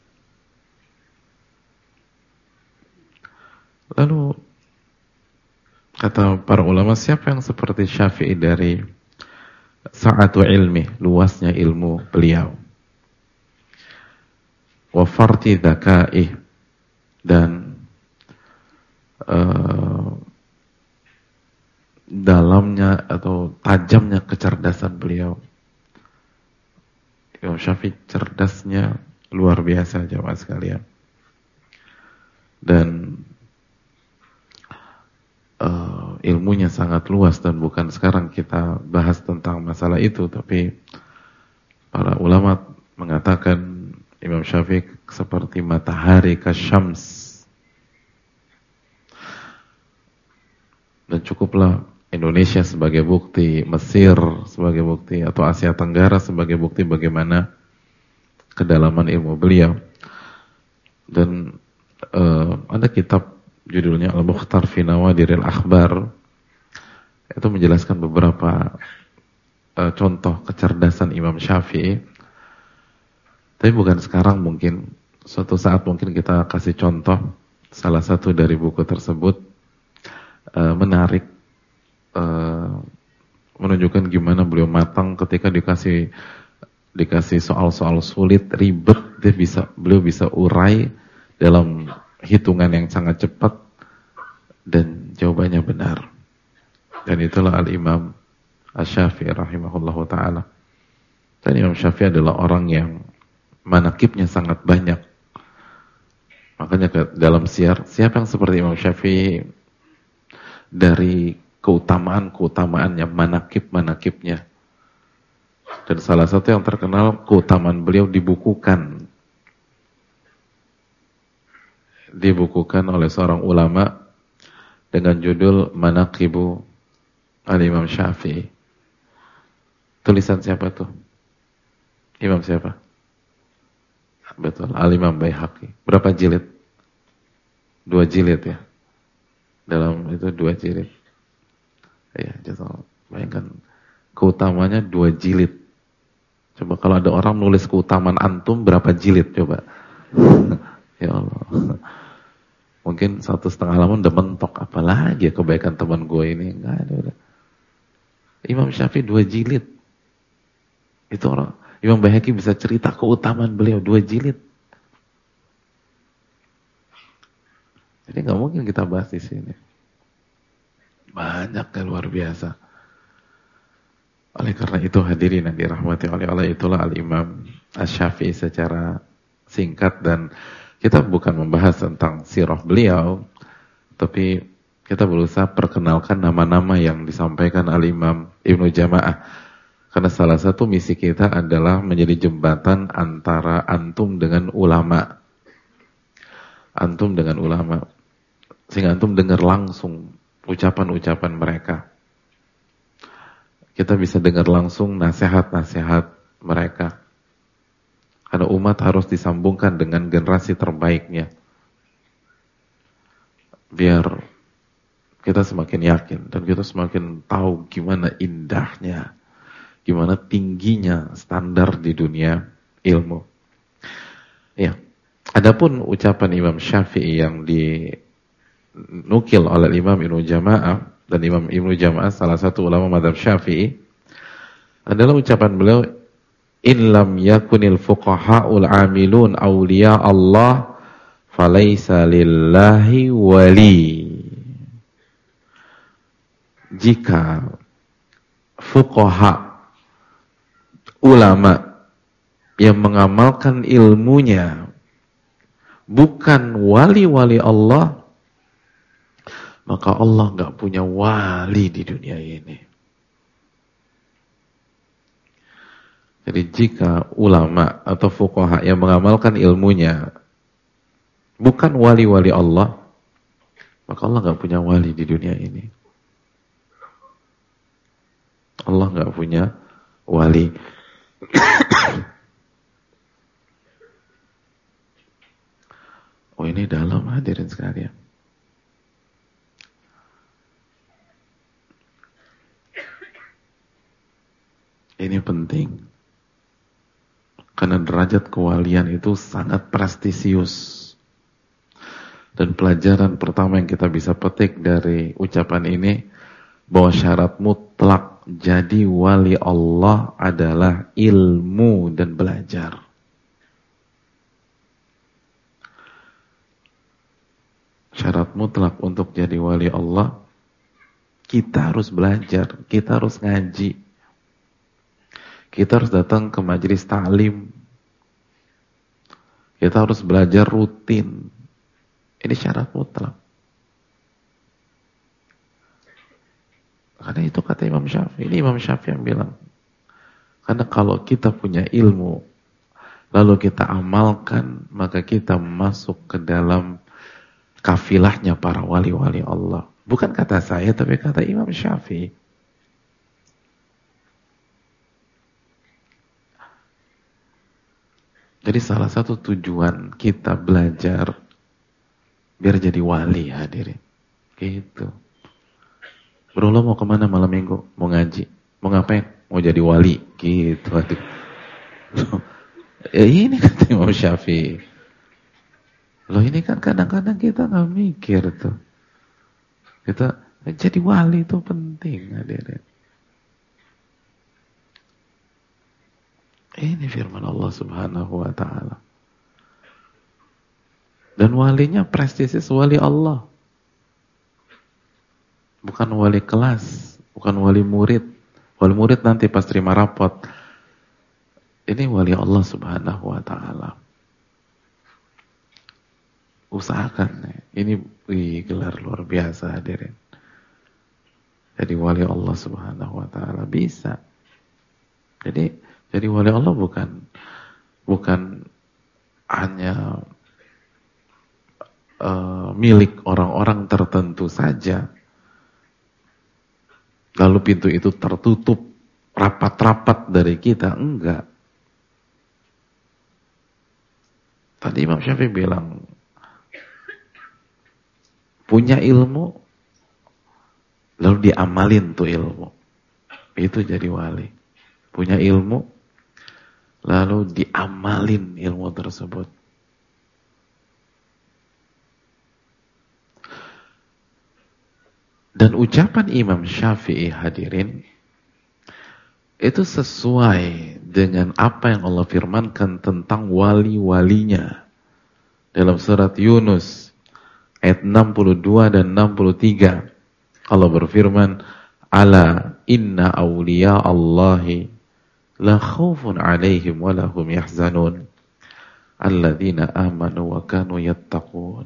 Lalu kata para ulama, siapa yang seperti Syafi'i dari sa'atu ilmi, luasnya ilmu beliau, wa farti dzakaih, dan dalamnya atau tajamnya kecerdasan beliau. Imam Syafi'i cerdasnya luar biasa, jamaah sekalian. Dan ilmunya sangat luas, dan bukan sekarang kita bahas tentang masalah itu, tapi para ulama mengatakan Imam Syafi'i seperti matahari kasyams, Dan cukuplah Indonesia sebagai bukti, Mesir sebagai bukti, atau Asia Tenggara sebagai bukti bagaimana kedalaman ilmu beliau. Dan ada kitab judulnya Al-Mukhtar fi Nawadiril Akhbar, itu menjelaskan beberapa contoh kecerdasan Imam Syafi'i. Tapi bukan sekarang, mungkin suatu saat mungkin kita kasih contoh salah satu dari buku tersebut. Menarik, menunjukkan gimana beliau matang ketika dikasih soal-soal sulit, ribet, beliau bisa urai dalam hitungan yang sangat cepat dan jawabannya benar. Dan itulah Al-Imam Asy-Syafi'i rahimahullahu ta'ala. Dan Imam Syafi'i adalah orang yang manaqibnya sangat banyak. Makanya dalam syiar, siapa yang seperti Imam Syafi'i dari keutamaan-keutamaannya, manaqib-manaqibnya. Dan salah satu yang terkenal, keutamaan beliau dibukukan oleh seorang ulama dengan judul Manaqibu Al-Imam Syafi'i. Tulisan siapa tuh? Imam siapa? Betul, Al-Imam Baihaqi. Berapa jilid? 2 jilid ya. Dalam itu 2 jilid. Ya, jatuh. Bayangkan keutamanya 2 jilid. Coba kalau ada orang nulis keutamaan antum berapa jilid coba? Ya Allah. Mungkin 1,5 halaman udah mentok, apalagi ya kebaikan teman gue ini. Enggak ada udah. Imam Syafi'i 2 jilid. Itu orang Imam Baihaqi bisa cerita keutamaan beliau 2 jilid. Jadi nggak mungkin kita bahas di sini. Banyak yang luar biasa. Oleh karena itu hadirin yang dirahmati oleh Allah, itulah Al-Imam Asy-Syafi'i secara singkat. Dan kita bukan membahas tentang sirah beliau, tapi kita berusaha perkenalkan nama-nama yang disampaikan Al-Imam Ibnu Jama'ah. Karena salah satu misi kita adalah menjadi jembatan antara antum dengan ulama. Antum dengan ulama. Sehingga antum dengar langsung ucapan-ucapan mereka. Kita bisa dengar langsung nasihat-nasihat mereka. Karena umat harus disambungkan dengan generasi terbaiknya. Biar kita semakin yakin dan kita semakin tahu gimana indahnya, gimana tingginya standar di dunia ilmu. Ya. Adapun ucapan Imam Syafi'i yang dinukil oleh Imam Ibnu Jama'ah, dan Imam Ibnu Jama'ah salah satu ulama mazhab Syafi'i, adalah ucapan beliau, in lam yakunil fuqaha'ul amilun awliya Allah falaysa lillahi wali. Jika fuqaha, ulama yang mengamalkan ilmunya bukan wali-wali Allah, maka Allah gak punya wali di dunia ini. Jadi jika ulama atau fuqaha yang mengamalkan ilmunya bukan wali-wali Allah, maka Allah gak punya wali di dunia ini. Allah gak punya wali. Oh, ini dalam, hadirin sekalian. Ini penting. Karena derajat kewalian itu sangat prestisius. Dan pelajaran pertama yang kita bisa petik dari ucapan ini, bahwa syarat mutlak jadi wali Allah adalah ilmu dan belajar. Syarat mutlak untuk jadi wali Allah, kita harus belajar, kita harus ngaji, kita harus datang ke majelis ta'lim, kita harus belajar rutin. Ini syarat mutlak. Karena itu kata Imam Syafi'i. Ini Imam Syafi'i yang bilang. Karena kalau kita punya ilmu, lalu kita amalkan, maka kita masuk ke dalam kafilahnya para wali-wali Allah. Bukan kata saya, tapi kata Imam Syafi'i. Jadi salah satu tujuan kita belajar biar jadi wali, hadirin. Gitu. Bro, lo mau kemana malam minggu? Mau ngaji? Mau ngapain? Mau jadi wali? Gitu. Ya ini kata Imam Syafi'i. Loh ini kan kadang-kadang kita nggak mikir tuh. Kita jadi wali itu penting, hadirin. Ini firman Allah Subhanahu wa taala. Dan walinya prestisius wali Allah. Bukan wali kelas, bukan wali murid. Wali murid nanti pas terima rapot. Ini wali Allah Subhanahu wa taala. Usahakan. Ini gelar luar biasa, hadirin. Jadi wali Allah Subhanahu wa taala bisa. Jadi wali Allah bukan hanya milik orang-orang tertentu saja. Lalu pintu itu tertutup rapat-rapat dari kita, enggak. Tadi Imam Syafi'i bilang, punya ilmu, lalu diamalin tuh ilmu. Itu jadi wali. Punya ilmu, lalu diamalin ilmu tersebut. Dan ucapan Imam Syafi'i, hadirin, itu sesuai dengan apa yang Allah firmankan tentang wali-walinya. Dalam surat Yunus, ayat 62 dan 63. Allah berfirman, ala inna awliya Allahi la khawfun alaihim wa lahum yahzanun alladzina amanu wa kanu yattaqun.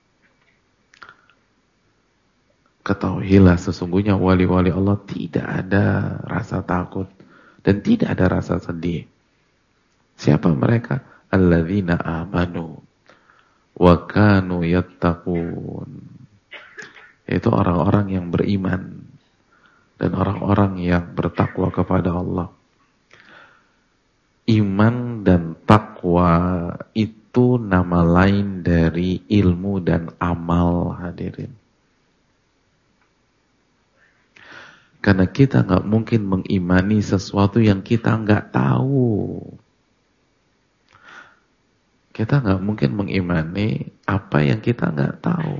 Ketahuilah sesungguhnya wali-wali Allah tidak ada rasa takut dan tidak ada rasa sedih. Siapa mereka? Alladzina amanu wa kanu yattaqun. Itu orang-orang yang beriman dan orang-orang yang bertakwa kepada Allah. Iman dan takwa itu nama lain dari ilmu dan amal, hadirin. Karena kita nggak mungkin mengimani sesuatu yang kita nggak tahu. Kita nggak mungkin mengimani apa yang kita nggak tahu.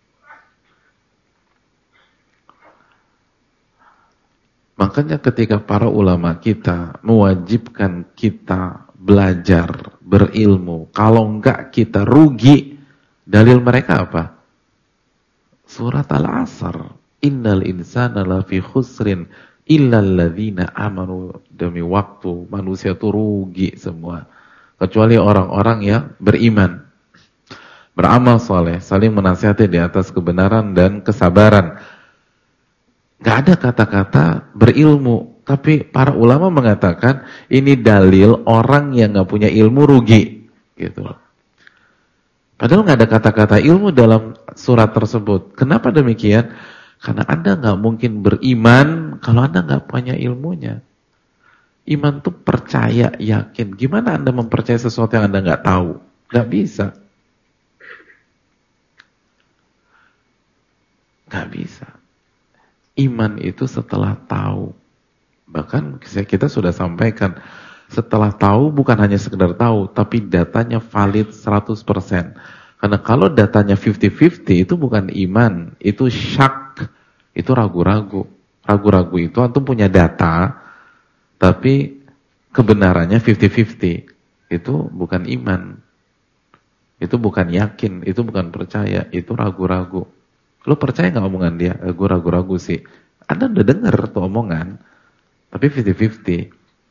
Makanya ketika para ulama kita mewajibkan kita belajar, berilmu, kalau enggak kita rugi, dalil mereka apa? Surat Al-Asr. Innal insana lafi khusrin illal ladzina amanu. Demi waktu manusia itu rugi semua, kecuali orang-orang yang beriman, beramal soleh, saling menasihati di atas kebenaran dan kesabaran. Gak ada kata-kata berilmu, tapi para ulama mengatakan ini dalil orang yang gak punya ilmu rugi, gitu. Padahal gak ada kata-kata ilmu dalam surat tersebut. Kenapa demikian? Karena Anda gak mungkin beriman kalau Anda gak punya ilmunya. Iman itu percaya, yakin. Gimana Anda mempercayai sesuatu yang Anda gak tahu? Gak bisa. Gak bisa. Iman itu setelah tahu. Bahkan kita sudah sampaikan, setelah tahu bukan hanya sekedar tahu, tapi datanya valid 100%. Karena kalau datanya 50-50 itu bukan iman, itu syak, itu ragu-ragu. Ragu-ragu itu antum punya data, tapi kebenarannya 50-50. Itu bukan iman. Itu bukan yakin, itu bukan percaya, itu ragu-ragu. Lo percaya gak omongan dia? Gue ragu-ragu sih. Anda udah denger tuh omongan, tapi 50-50.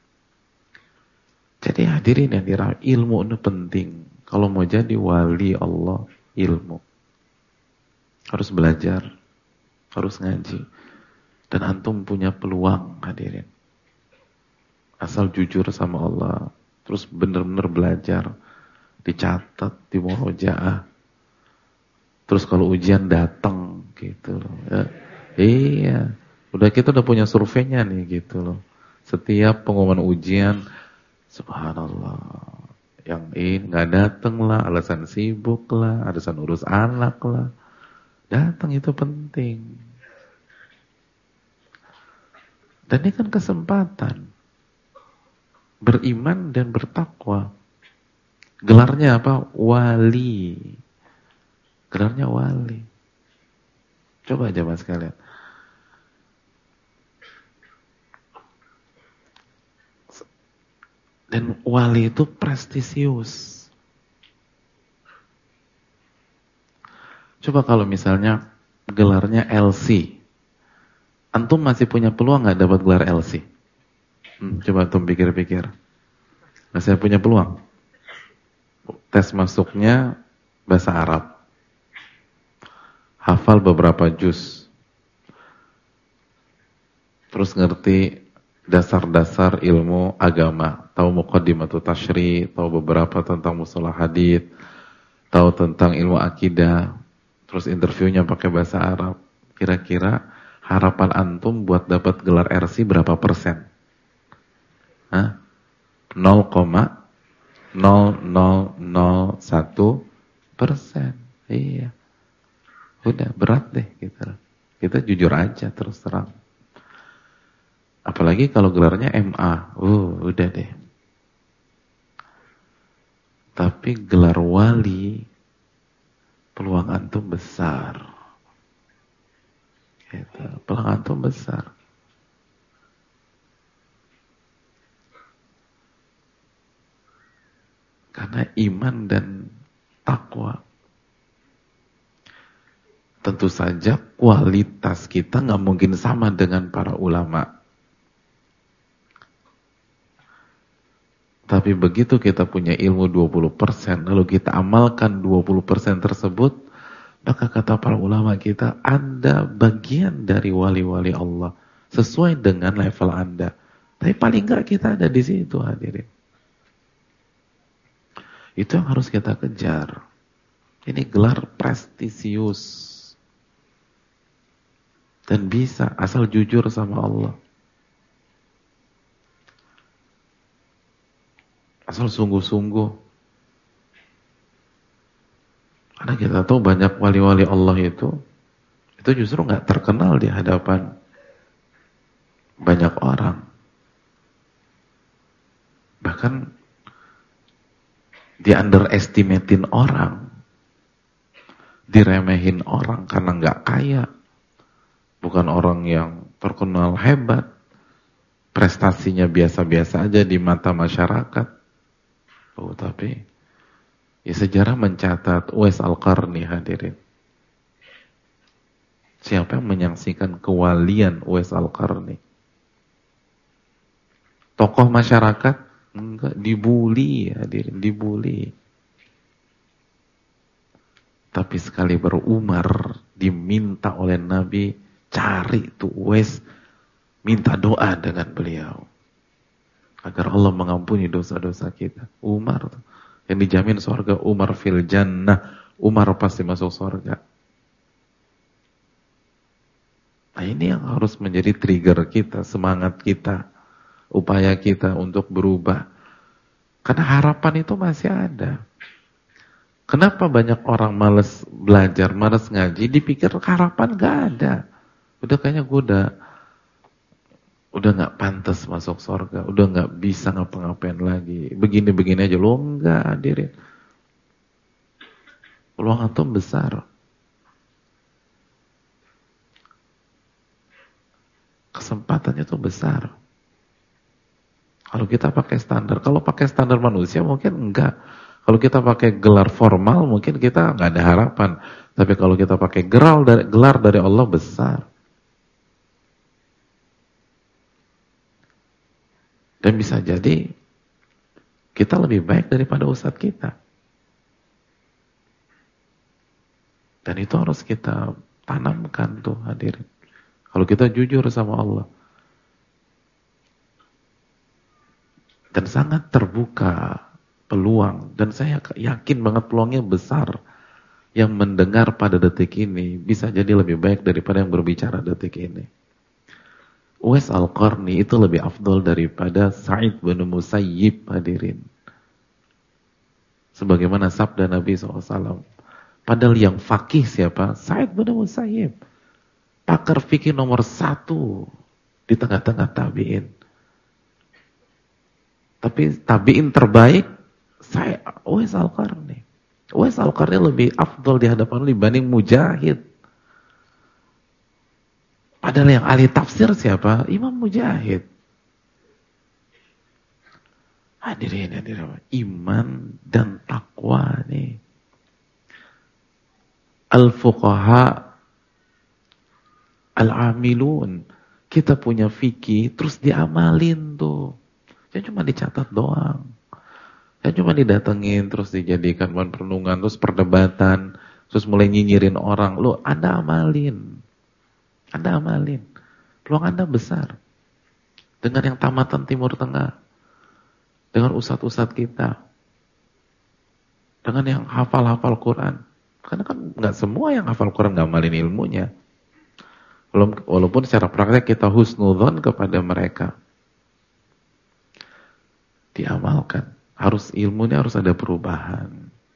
Jadi hadirin yang dirahmati, ilmu itu penting. Kalau mau jadi wali Allah, ilmu. Harus belajar, harus ngaji. Dan antum punya peluang, hadirin. Asal jujur sama Allah, terus benar-benar belajar, dicatat di murojaah. Terus kalau ujian datang, gitu loh. Ya, iya, kita udah punya surveinya nih gitu loh. Setiap pengumuman ujian, subhanallah, yang ini nggak dateng lah, alasan sibuk lah, alasan urus anak lah. Datang itu penting. Dan ini kan kesempatan beriman dan bertakwa. Gelarnya apa? Wali. Gelarnya wali. Coba aja mas kalian. Dan wali itu prestisius. Coba kalau misalnya gelarnya LC. Antum masih punya peluang nggak dapat gelar LC? Coba antum pikir-pikir. Masih punya peluang? Tes masuknya bahasa Arab. Hafal beberapa juz. Terus ngerti dasar-dasar ilmu agama. Tahu muqaddimatut tasyri', tahu beberapa tentang mustalah hadits, tahu tentang ilmu akidah. Terus interviewnya pakai bahasa Arab. Kira-kira harapan antum buat dapat gelar RC berapa persen? 0,0001%. Iya. Udah berat deh kita. Kita jujur aja terus terang. Apalagi kalau gelarnya MA. Udah deh. Tapi gelar wali peluang antum besar. Gitu. Peluang antum besar. Karena iman dan takwa. Tentu saja kualitas kita nggak mungkin sama dengan para ulama. Tapi begitu kita punya ilmu 20%, lalu kita amalkan 20% tersebut, maka kata para ulama kita, Anda bagian dari wali-wali Allah. Sesuai dengan level Anda. Tapi paling nggak kita ada di situ hadirin. Itu yang harus kita kejar. Ini gelar prestisius. Dan bisa, asal jujur sama Allah. Asal sungguh-sungguh. Karena kita tahu banyak wali-wali Allah itu justru nggak terkenal di hadapan banyak orang. Bahkan di underestimatein orang, diremehin orang karena nggak kaya, bukan orang yang terkenal hebat, prestasinya biasa-biasa aja di mata masyarakat. Tapi ya sejarah mencatat Uwais Al-Qarni hadirin. Siapa yang menyaksikan kewalian Uwais Al-Qarni? Tokoh masyarakat? Enggak, dibully hadirin, dibully. Tapi sekali berumar, diminta oleh Nabi, cari tuh Uwais, minta doa dengan beliau. Agar Allah mengampuni dosa-dosa kita. Umar tuh, yang dijamin surga, Umar fil jannah. Umar pasti masuk surga. Nah ini yang harus menjadi trigger kita, semangat kita, upaya kita untuk berubah. Karena harapan itu masih ada. Kenapa banyak orang malas belajar, malas ngaji, dipikir harapan gak ada. Udah kayaknya gue udah gak pantas masuk surga, udah gak bisa ngapa-ngapain lagi. Begini-begini aja, lo enggak hadirin. Peluang antum besar. Kesempatannya tuh besar. Kalau kita pakai standar, kalau pakai standar manusia mungkin enggak. Kalau kita pakai gelar formal mungkin kita enggak ada harapan. Tapi kalau kita pakai gelar dari Allah besar. Dan bisa jadi kita lebih baik daripada ustadz kita. Dan itu harus kita tanamkan tuh hadirin. Kalau kita jujur sama Allah. Dan sangat terbuka peluang. Dan saya yakin banget peluangnya besar. yang mendengar pada detik ini bisa jadi lebih baik daripada yang berbicara detik ini. Uwais Al-Qarni itu lebih afdol daripada Sa'id bin Musayyib, hadirin. Sebagaimana sabda Nabi SAW. Padahal yang faqih siapa? Sa'id bin Musayyib. Pakar fikih nomor 1 di tengah-tengah tabi'in. Tapi tabi'in terbaik Uwais Al-Qarni. Uwais Al-Qarni lebih afdol di hadapan dibanding Mujahid. Padahal yang ahli tafsir siapa? Imam Mujahid. Hadirin. Iman dan takwa nih. Al-fuqaha al-amilun. Kita punya fikih terus diamalin tuh. Jangan cuma dicatat doang. Jangan cuma didatengin terus dijadikan bahan perenungan, terus perdebatan, terus mulai nyinyirin orang. Loh, Anda amalin. Anda amalin. Peluang Anda besar. Dengan yang tamatan Timur Tengah. Dengan ustadz-ustadz kita. Dengan yang hafal-hafal Quran. Karena kan nggak semua yang hafal Quran ngamalin ilmunya. Walaupun secara praktek kita husnudzon kepada mereka. Diamalkan. Ilmunya harus ada perubahan.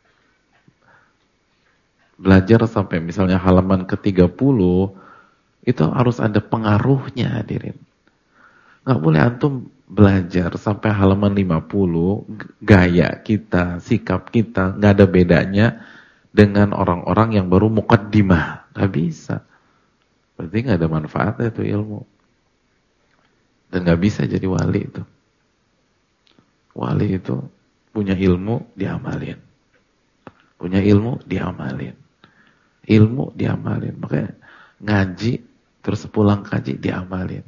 Belajar sampai misalnya halaman ke-30, itu harus ada pengaruhnya, hadirin. Nggak boleh antum belajar sampai halaman 50, gaya kita, sikap kita, nggak ada bedanya dengan orang-orang yang baru muqaddimah. Nggak bisa. Berarti nggak ada manfaatnya itu ilmu. Dan nggak bisa jadi wali itu. Wali itu punya ilmu, diamalin. Punya ilmu, diamalin. Ilmu, diamalin. Makanya ngaji, terus pulang kaji, diamalin.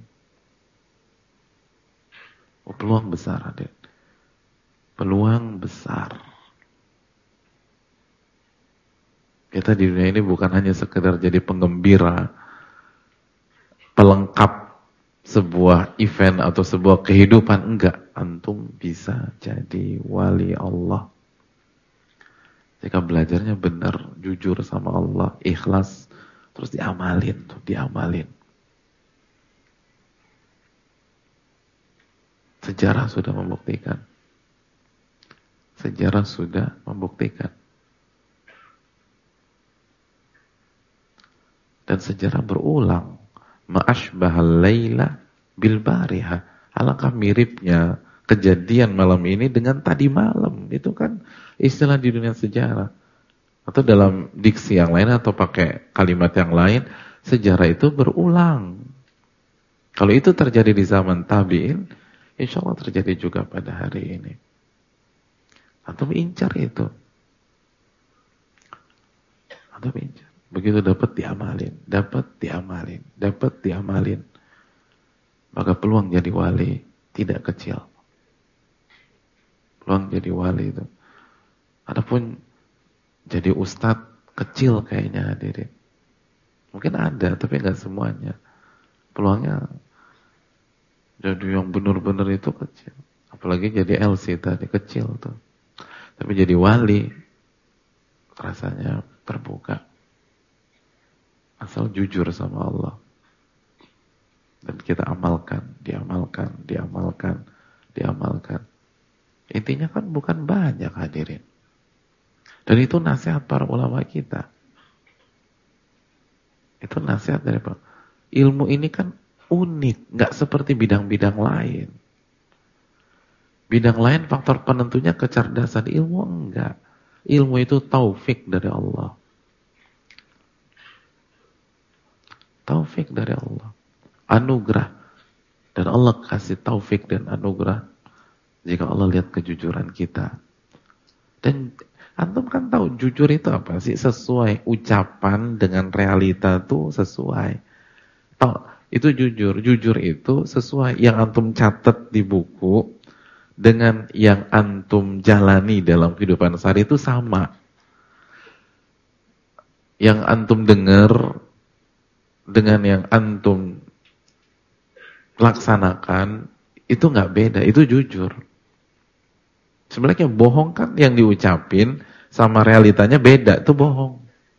Peluang besar, adik. Peluang besar. Kita di dunia ini bukan hanya sekedar jadi penggembira, pelengkap sebuah event atau sebuah kehidupan, enggak. Antum bisa jadi wali Allah jika belajarnya benar, jujur sama Allah, ikhlas, terus diamalin. Sejarah sudah membuktikan. Dan sejarah berulang. Ma'ashbahal laila bil bariha. Alangkah miripnya kejadian malam ini dengan tadi malam. Itu kan istilah di dunia sejarah. Atau dalam diksi yang lain atau pakai kalimat yang lain, sejarah itu berulang. Kalau itu terjadi di zaman tabi'in, insya Allah terjadi juga pada hari ini. Antum incar itu. Begitu dapat diamalin. Maka peluang jadi wali tidak kecil. Peluang jadi wali itu. Adapun jadi ustadz kecil kayaknya, hadirin. Mungkin ada, tapi nggak semuanya. Peluangnya jadi yang benar-benar itu kecil. Apalagi jadi LC tadi, kecil tuh. Tapi jadi wali rasanya terbuka. Asal jujur sama Allah. Dan kita diamalkan. Intinya kan bukan banyak, hadirin. Dan itu nasihat para ulama kita. Itu nasihat dari Pak. Ilmu ini kan unik, nggak seperti bidang-bidang lain. Bidang lain faktor penentunya kecerdasan, ilmu enggak. Ilmu itu taufik dari Allah. Taufik dari Allah. Anugerah. Dan Allah kasih taufik dan anugerah jika Allah lihat kejujuran kita. Dan antum kan tahu jujur itu apa sih? Sesuai ucapan dengan realita tuh sesuai. Tahu, itu jujur. Jujur itu sesuai yang antum catat di buku dengan yang antum jalani dalam kehidupan sehari itu sama. Yang antum dengar dengan yang antum laksanakan itu nggak beda, itu jujur. Sebenarnya bohong kan yang diucapin sama realitanya beda, itu bohong.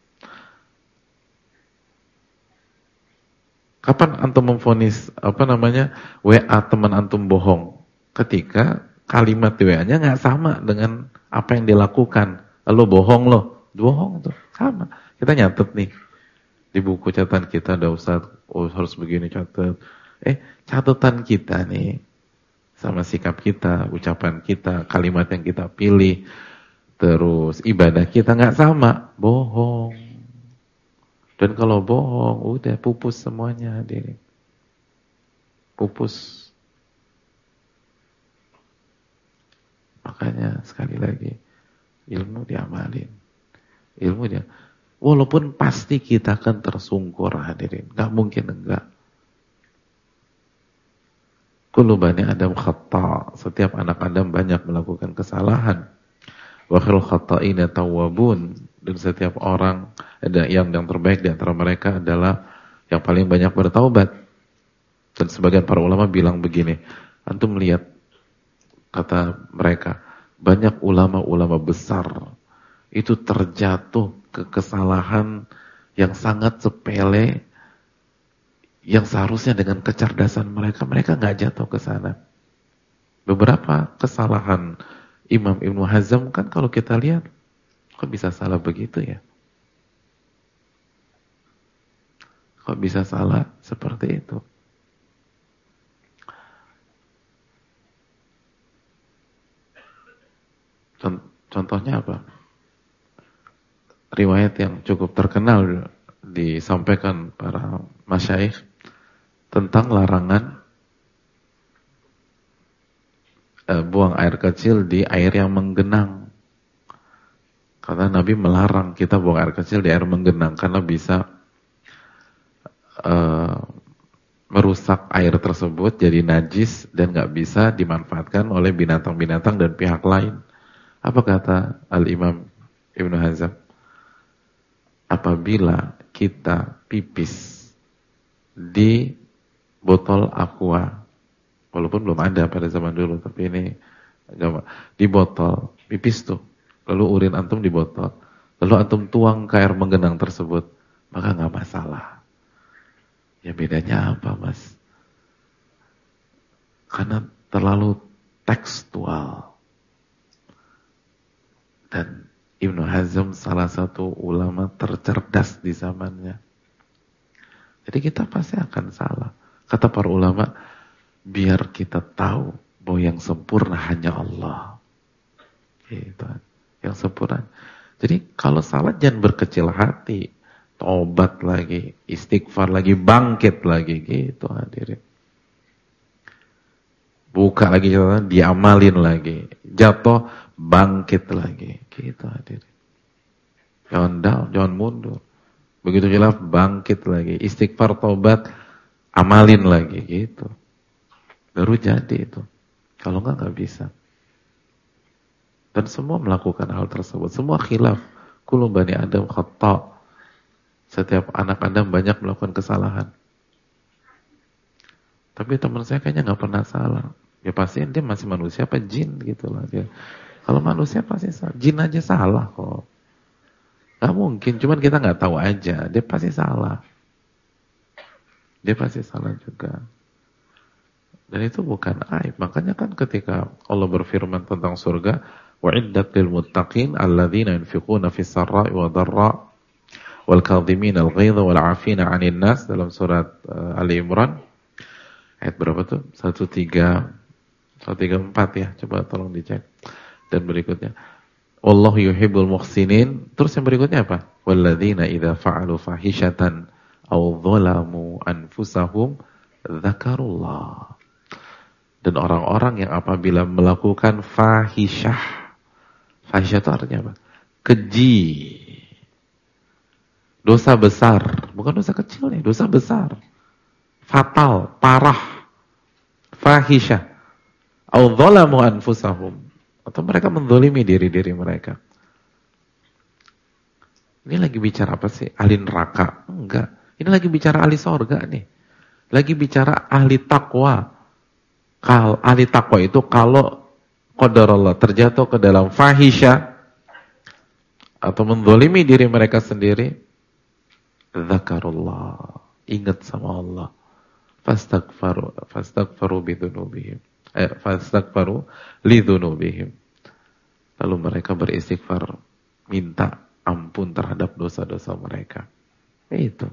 Kapan antum memvonis WA teman antum bohong? Ketika kalimat di WA-nya nggak sama dengan apa yang dilakukan. Lo bohong bohong tuh sama. Kita nyatet nih di buku catatan kita, ada Ustaz, harus begini catat. Catatan kita nih sama sikap kita, ucapan kita, kalimat yang kita pilih, terus ibadah kita nggak sama, bohong. Dan kalau bohong, udah pupus semuanya, hadirin. Pupus. Makanya sekali lagi, ilmu diamalin. Walaupun pasti kita akan tersungkur, hadirin. Gak mungkin enggak. Kullu bani Adam khata'. Setiap anak Adam banyak melakukan kesalahan. Wa khairul khata'ina tawwabun. Dan setiap orang, yang terbaik di antara mereka adalah yang paling banyak bertaubat. Dan sebagian para ulama bilang begini, antum lihat, kata mereka, banyak ulama-ulama besar itu terjatuh ke kesalahan yang sangat sepele, yang seharusnya dengan kecerdasan mereka nggak jatuh ke sana. Beberapa kesalahan Imam Ibnu Hazm kan kalau kita lihat, kok bisa salah begitu ya? Kok bisa salah seperti itu? Contohnya apa? Riwayat yang cukup terkenal disampaikan para masyayikh tentang larangan buang air kecil di air yang menggenang. Karena Nabi melarang kita buang air kecil di air menggenang karena bisa merusak air tersebut jadi najis dan nggak bisa dimanfaatkan oleh binatang-binatang dan pihak lain. Apa kata Al-Imam Ibnu Hazm? Apabila kita pipis di botol aqua, walaupun belum ada pada zaman dulu, tapi ini di botol, pipis tuh, lalu urin antum di botol, lalu antum tuang ke air menggenang tersebut, maka nggak masalah. Ya bedanya apa, Mas? Karena terlalu tekstual. Dan Ibnu Hazm salah satu ulama tercerdas di zamannya. Jadi kita pasti akan salah. Kata para ulama, biar kita tahu bahwa yang sempurna hanya Allah. Gitu. Yang sempurna. Jadi kalau salah jangan berkecil hati. Tobat lagi, istighfar lagi, bangkit lagi. Gitu hadirin. Buka lagi catatan, diamalin lagi. Jatuh, bangkit lagi. Gitu hadirin. Jangan down, jangan mundur. Begitu khilaf, bangkit lagi. Istighfar, tobat, amalin lagi. Gitu. Baru jadi itu. Kalau enggak bisa. Dan semua melakukan hal tersebut. Semua khilaf. Kullu bani Adam khata'. Setiap anak Adam banyak melakukan kesalahan. Tapi teman saya kayaknya nggak pernah salah. Ya pasti dia masih manusia apa jin gitu lah dia. Kalau manusia pasti salah. Jin aja salah kok. Gak mungkin, cuman kita nggak tahu aja. Dia pasti salah. Dia pasti salah juga. Dan itu bukan aib. Makanya kan ketika Allah berfirman tentang surga, wa'iddat lil muttaqin alladzina yunfiquna fis sarra'i wa dharra wal kadhimin al ghaidha wal 'afina 'anil nas, dalam surat Ali Imran. Ayat berapa tuh? 134 ya. Coba tolong dicek. Dan berikutnya, wallahu yuhibbul muhsinin. Terus yang berikutnya apa? Walladzina idza fa'alu fahishatan aw dzalamu anfusahum dzakarullah. Dan orang-orang yang apabila melakukan fahisyah. Fahisyah itu artinya apa? Keji. Dosa besar, bukan dosa kecil nih, dosa besar. Fatal, parah. Fahisyah. Aw dzalamu anfusahum. Atau mereka menzalimi diri-diri mereka. Ini lagi bicara apa sih? Ahli neraka? Enggak. Ini lagi bicara ahli sorga nih. Lagi bicara ahli takwa. Ahli takwa itu kalau qadarullah terjatuh ke dalam fahisyah atau menzalimi diri mereka sendiri, dzakarullah. Ingat sama Allah. Fastaghfaru bidzunubihim. Fastaghfaru lidzunubihim. Lalu mereka beristighfar, minta ampun terhadap dosa-dosa mereka. Itu.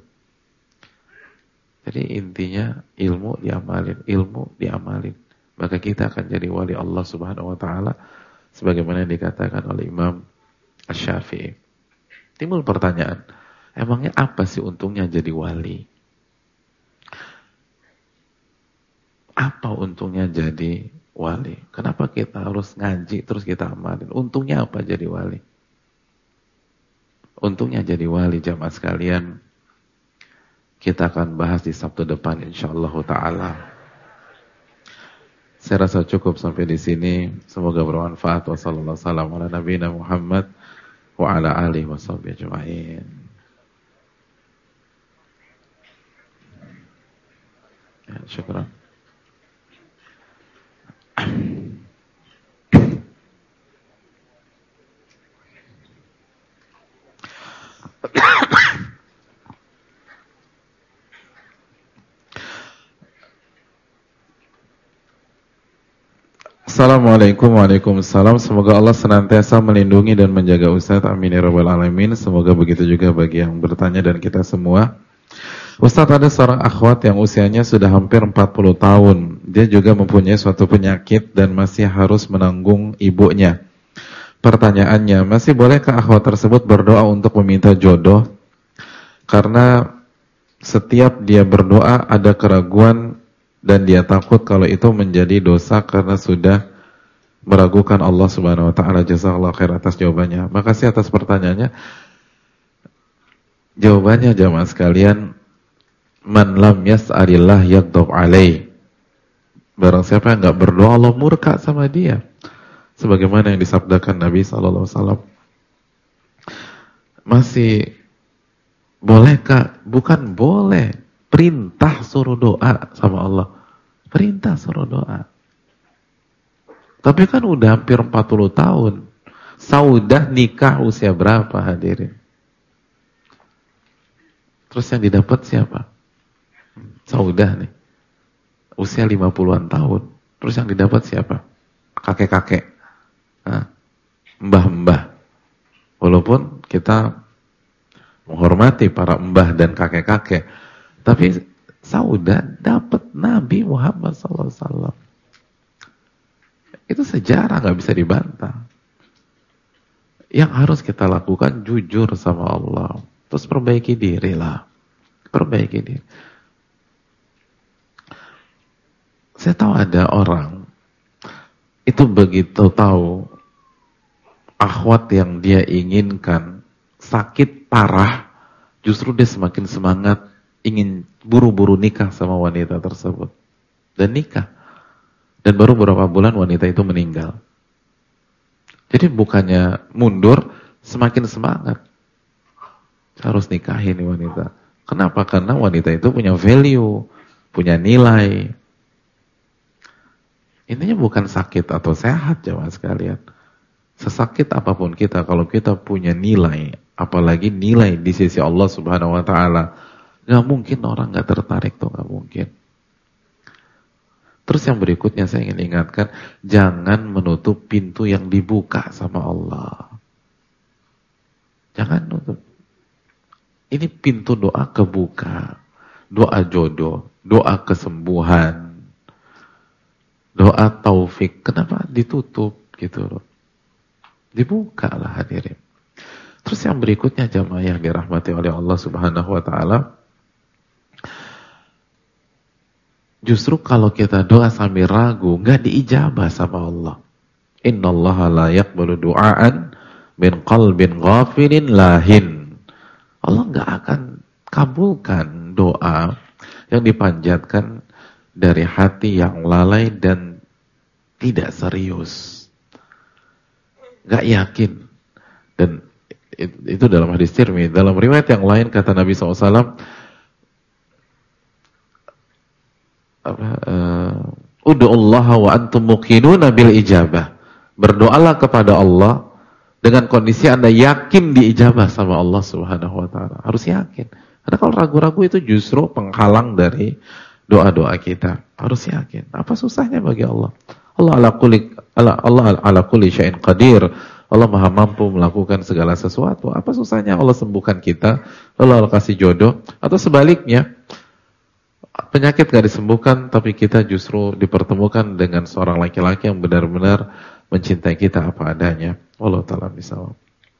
Jadi intinya ilmu diamalin. Maka kita akan jadi wali Allah Subhanahu wa taala sebagaimana yang dikatakan oleh Imam Asy-Syafi'i. Timbul pertanyaan, emangnya apa sih untungnya jadi wali? Apa untungnya jadi wali? Kenapa kita harus ngaji terus kita amalin? Untungnya apa jadi wali? Untungnya jadi wali jamaah sekalian, kita akan bahas di Sabtu depan insyaallah taala. Saya rasa cukup sampai di sini. Semoga bermanfaat. Wassallallahu wasallam ala nabiyina Muhammad wa ala alihi washabbihi ajma'in. Ya, syukran. Assalamualaikum Waalaikumsalam. Semoga Allah senantiasa melindungi dan menjaga Ustaz. Amin ya rabbal alamin. Semoga begitu juga bagi yang bertanya dan kita semua. Ustaz, ada seorang akhwat yang usianya sudah hampir 40 tahun. Dia juga mempunyai suatu penyakit dan masih harus menanggung ibunya. Pertanyaannya, masih bolehkah akhwat tersebut berdoa untuk meminta jodoh? Karena setiap dia berdoa ada keraguan dan dia takut kalau itu menjadi dosa karena sudah meragukan Allah Subhanahu wa taala. Jazakallahu khair atas jawabannya. Makasih atas pertanyaannya. Jawabannya jamaah sekalian, man lam yas'alillah yaghdab alaih. Barang siapa yang enggak berdoa, Allah murka sama dia. Sebagaimana yang disabdakan Nabi sallallahu alaihi wasallam. Masih bolehkah? Bukan boleh. Perintah suruh doa sama Allah. Perintah suruh doa. Tapi kan udah hampir 40 tahun. Saudah nikah usia berapa hadirin? Terus yang didapat siapa? Saudah nih. Usia 50-an tahun. Terus yang didapat siapa? Kakek-kakek. Mbah-mbah. Walaupun kita menghormati para mbah dan kakek-kakek, tapi Saudah dapat Nabi Muhammad SAW. Itu sejarah, gak bisa dibantah. Yang harus kita lakukan jujur sama Allah. Terus perbaiki diri lah. Perbaiki diri. Saya tahu ada orang itu begitu tahu akhwat yang dia inginkan sakit parah, justru dia semakin semangat ingin buru-buru nikah sama wanita tersebut. Dan nikah. Dan baru beberapa bulan wanita itu meninggal. Jadi bukannya mundur, semakin semangat. Harus nikahin nih wanita. Kenapa? Karena wanita itu punya value, punya nilai. Intinya bukan sakit atau sehat jemaah sekalian. Sesakit apapun kita, kalau kita punya nilai, apalagi nilai di sisi Allah Subhanahu wa taala, gak mungkin orang gak tertarik tuh, gak mungkin. Terus yang berikutnya saya ingin ingatkan, jangan menutup pintu yang dibuka sama Allah. Jangan nutup. Ini pintu doa kebuka, doa jodoh, doa kesembuhan, doa taufik. Kenapa ditutup gitu loh? Dibuka lah hadirin. Terus yang berikutnya jamaah yang dirahmati oleh Allah Subhanahu wa taala, justru kalau kita doa sambil ragu, enggak diijabah sama Allah. Innallaha la yaqbalu du'aan min qalbin ghafilin lahin. Allah enggak akan kabulkan doa yang dipanjatkan dari hati yang lalai dan tidak serius. Enggak yakin. Dan itu dalam hadis Tirmidzi. Dalam riwayat yang lain kata Nabi SAW, Ud'ullaha wa antum muqinuna bil ijabah. Berdoalah kepada Allah dengan kondisi Anda yakin diijabah sama Allah Subhanahu wa taala. Harus yakin. Karena kalau ragu-ragu itu justru penghalang dari doa-doa kita. Harus yakin. Apa susahnya bagi Allah? Allah ala kulli syai'in qadir. Allah maha mampu melakukan segala sesuatu. Apa susahnya Allah sembuhkan kita, lalu Allah kasih jodoh? Atau sebaliknya, penyakit gak disembuhkan, tapi kita justru dipertemukan dengan seorang laki-laki yang benar-benar mencintai kita apa adanya. Allah ta'ala bisawab.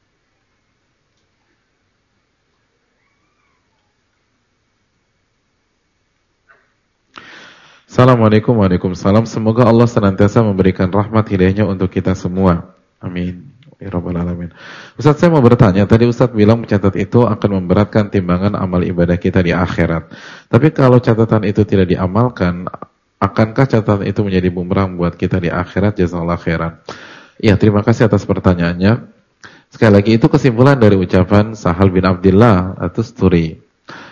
Assalamualaikum warahmatullahi wabarakatuh. Semoga Allah senantiasa memberikan rahmat hidayahnya untuk kita semua. Amin. Ya Rabbal Alamin. Ustaz, saya mau bertanya, tadi Ustaz bilang mencatat itu akan memberatkan timbangan amal ibadah kita di akhirat. Tapi kalau catatan itu tidak diamalkan, akankah catatan itu menjadi bumerang buat kita di akhirat? Jazakallahu khairan. Ya, terima kasih atas pertanyaannya. Sekali lagi, itu kesimpulan dari ucapan Sahal bin Abdullah At-Tustari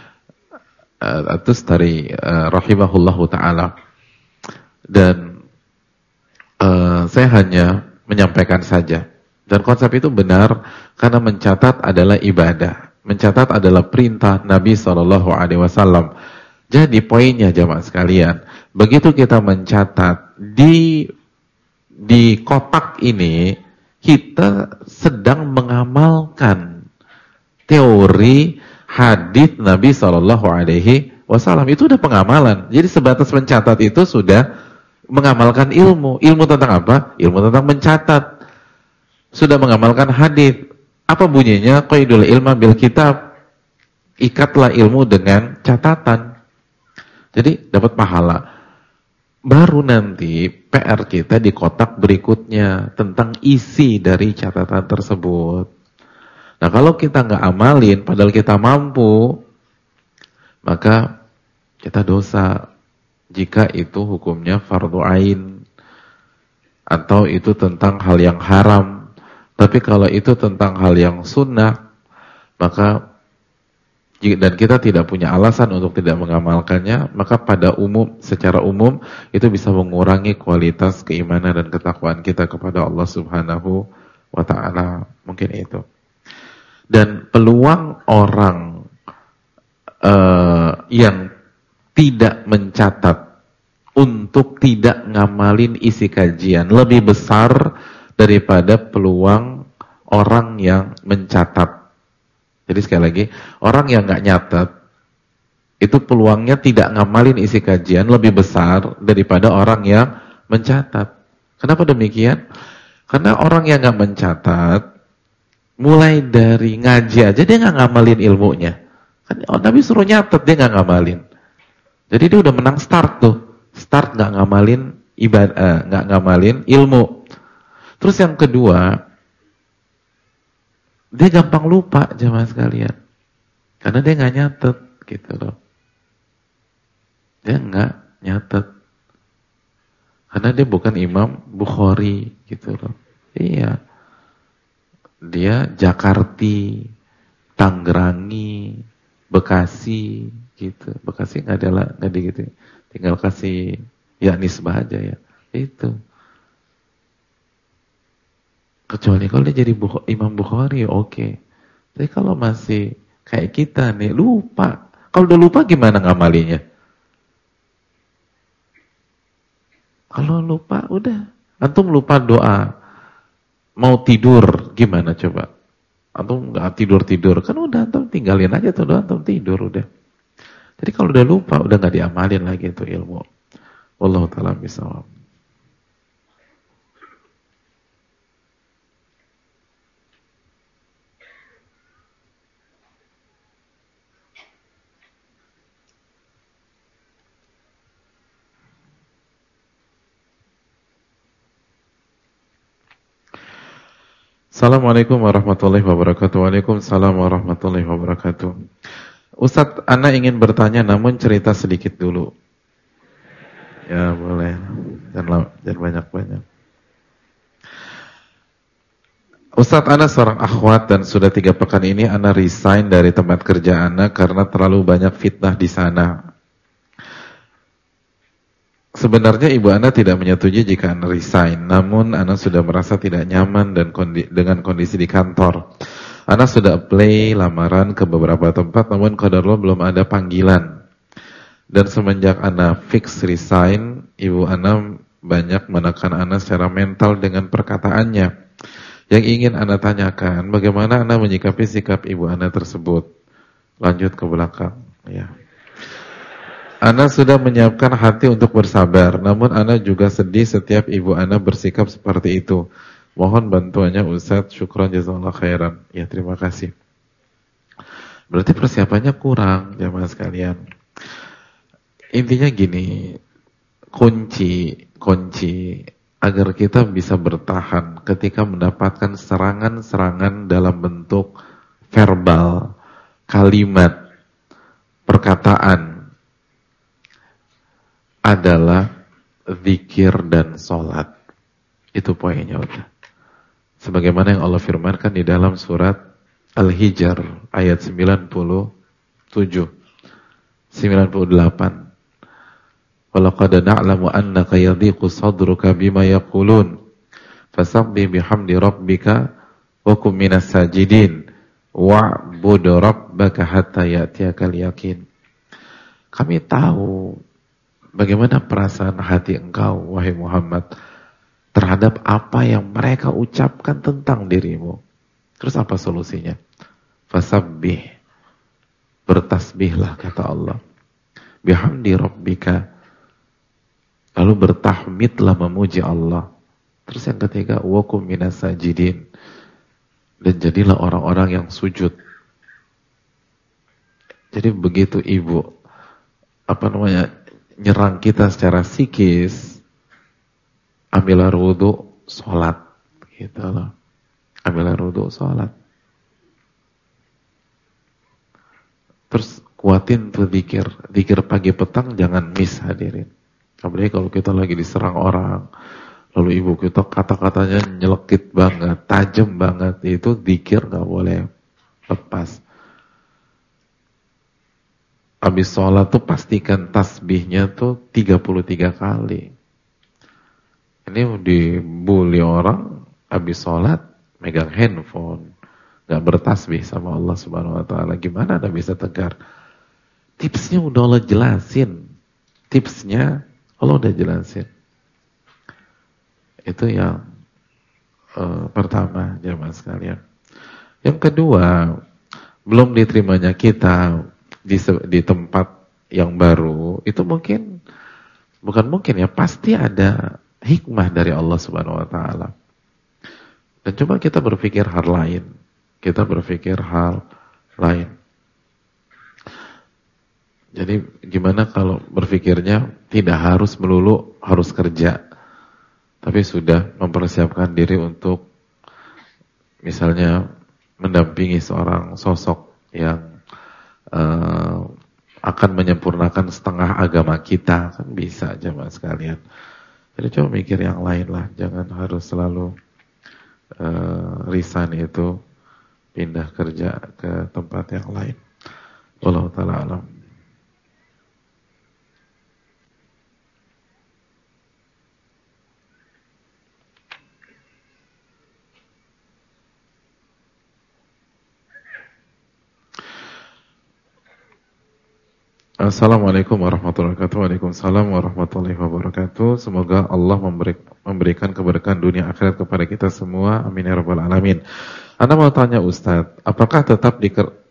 rahimahullahu ta'ala. Dan saya hanya menyampaikan saja. Dan konsep itu benar karena mencatat adalah ibadah. Mencatat adalah perintah Nabi SAW. Jadi poinnya jamaah sekalian, begitu kita mencatat di kotak ini, kita sedang mengamalkan teori hadis Nabi SAW. Itu udah pengamalan. Jadi sebatas mencatat itu sudah mengamalkan ilmu. Ilmu tentang apa? Ilmu tentang mencatat. Sudah mengamalkan hadis. Apa bunyinya? Qaidul ilma bil kitab. Ikatlah ilmu dengan catatan. Jadi dapat pahala. Baru nanti PR kita di kotak berikutnya tentang isi dari catatan tersebut. Nah, kalau kita nggak amalin, padahal kita mampu, maka kita dosa. Jika itu hukumnya fardu ain, atau itu tentang hal yang haram. Tapi kalau itu tentang hal yang sunnah, maka dan kita tidak punya alasan untuk tidak mengamalkannya, maka secara umum itu bisa mengurangi kualitas keimanan dan ketakwaan kita kepada Allah Subhanahu wa ta'ala. Mungkin itu. Dan peluang orang yang tidak mencatat untuk tidak ngamalin isi kajian lebih besar daripada peluang orang yang mencatat. Jadi sekali lagi, orang yang nggak nyatat itu peluangnya tidak ngamalin isi kajian lebih besar daripada orang yang mencatat. Kenapa demikian? Karena orang yang nggak mencatat, mulai dari ngaji aja dia nggak ngamalin ilmunya. Kan Nabi suruh nyatet, dia nggak ngamalin. Jadi dia udah menang start tuh. Start nggak ngamalin ibadah, nggak ngamalin ilmu. Terus yang kedua, dia gampang lupa jemaah sekalian. Karena dia nggak nyatet gitu loh. Dia nggak nyatet. Karena dia bukan Imam Bukhari gitu loh. Iya. Dia Jakarti, Tanggerangi, Bekasi gitu. Bekasi nggak gitu. Tinggal kasih ya nisbah aja ya. Itu. Kecuali kalau dia jadi Imam Bukhari, oke. Tapi kalau masih kayak kita nih, lupa. Kalau udah lupa gimana ngamalinya? Kalau lupa, udah. Antum lupa doa. Mau tidur, gimana coba? Antum nggak tidur-tidur. Kan udah, antum tinggalin aja tuh doa, antum tidur, udah. Jadi kalau udah lupa, udah nggak diamalin lagi itu ilmu. Wallahu ta'ala bisawab. Assalamualaikum warahmatullahi wabarakatuh. Waalaikumsalam warahmatullahi wabarakatuh. Ustadz, Ana ingin bertanya namun cerita sedikit dulu. Ya boleh. Jangan banyak-banyak. Ustadz, Ana seorang akhwat dan sudah 3 pekan ini Ana resign dari tempat kerja Ana karena terlalu banyak fitnah di sana. Sebenarnya ibu Ana tidak menyetujui jika Ana resign, namun Ana sudah merasa tidak nyaman dan dengan kondisi di kantor. Ana sudah apply lamaran ke beberapa tempat, namun qadarullah belum ada panggilan. Dan semenjak Ana fix resign, ibu Ana banyak menekan Ana secara mental dengan perkataannya. Yang ingin Ana tanyakan, bagaimana Ana menyikapi sikap ibu Ana tersebut? Lanjut ke belakang, ya. Ana sudah menyiapkan hati untuk bersabar, namun Ana juga sedih setiap ibu Ana bersikap seperti itu. Mohon bantuannya Ustadz, syukran jazakallahu khairan. Ya, terima kasih. Berarti persiapannya kurang, jamaah sekalian. Intinya gini, kunci agar kita bisa bertahan ketika mendapatkan serangan-serangan dalam bentuk verbal, kalimat, perkataan adalah zikir dan sholat. Itu poinnya udah. Sebagaimana yang Allah firmankan di dalam surat Al-Hijr ayat 97, 98. Walaqad na'lamu annaka yadhiqu sadruka bima yaqulun fasabbih bihamdi rabbika wa kum minas sajidin wa'bud rabbaka hatta ya'tiyakal yaqin. Kami tahu bagaimana perasaan hati engkau, wahai Muhammad, terhadap apa yang mereka ucapkan tentang dirimu. Terus apa solusinya? Fasabbih, bertasbihlah kata Allah. Bihamdi rabbika, lalu bertahmidlah memuji Allah. Terus yang ketiga, wakum minas sajidin, dan jadilah orang-orang yang sujud. Jadi begitu ibu nyerang kita secara psikis, ambillah wudu, sholat, gitu loh. Ambillah wudu, sholat. Terus kuatin tuh zikir pagi petang jangan miss, hadirin. Apalagi kalau kita lagi diserang orang, lalu ibu kita kata-katanya nyelekit banget, tajam banget, itu zikir nggak boleh lepas. Habis sholat tuh pastikan tasbihnya tuh 33 kali. Ini dibully orang habis sholat megang handphone, gak bertasbih sama Allah Subhanahu Wa Taala. Gimana Anda bisa tegar? Tipsnya udah Allah jelasin. Tipsnya Allah udah jelasin. Itu yang pertama, jemaah sekalian. Yang kedua, belum diterimanya kita di tempat yang baru, itu bukan mungkin ya, pasti ada hikmah dari Allah Subhanahu Wa Taala. Dan coba kita berpikir hal lain. Jadi gimana kalau berpikirnya tidak harus melulu harus kerja, tapi sudah mempersiapkan diri untuk misalnya mendampingi seorang sosok yang akan menyempurnakan setengah agama kita, kan bisa jemaah sekalian. Jadi coba mikir yang lain lah, jangan harus selalu resign itu pindah kerja ke tempat yang lain. Wallahu ta'ala alam. Assalamualaikum warahmatullahi wabarakatuh. Waalaikumsalam warahmatullahi wabarakatuh. Semoga Allah memberikan keberkahan dunia akhirat kepada kita semua. Amin ya rabbal alamin. Anda mau tanya Ustadz, apakah tetap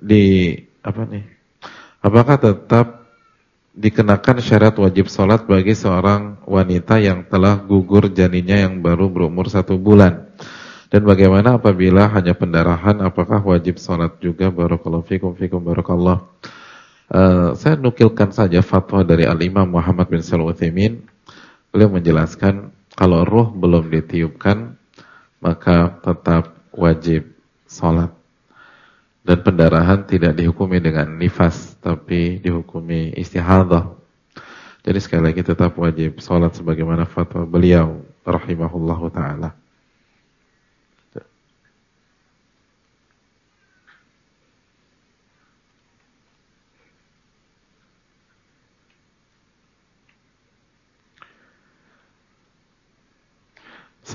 dikenakan syarat wajib sholat bagi seorang wanita yang telah gugur janinnya yang baru berumur 1 bulan? Dan bagaimana apabila hanya pendarahan, apakah wajib sholat juga? Barakallahu fikum barakallah. Saya nukilkan saja fatwa dari Al-Imam Muhammad bin Shalih Al-Utsaimin. Beliau menjelaskan kalau ruh belum ditiupkan maka tetap wajib sholat. Dan pendarahan tidak dihukumi dengan nifas, tapi dihukumi istihadah. Jadi sekali lagi tetap wajib sholat sebagaimana fatwa beliau rahimahullahu ta'ala.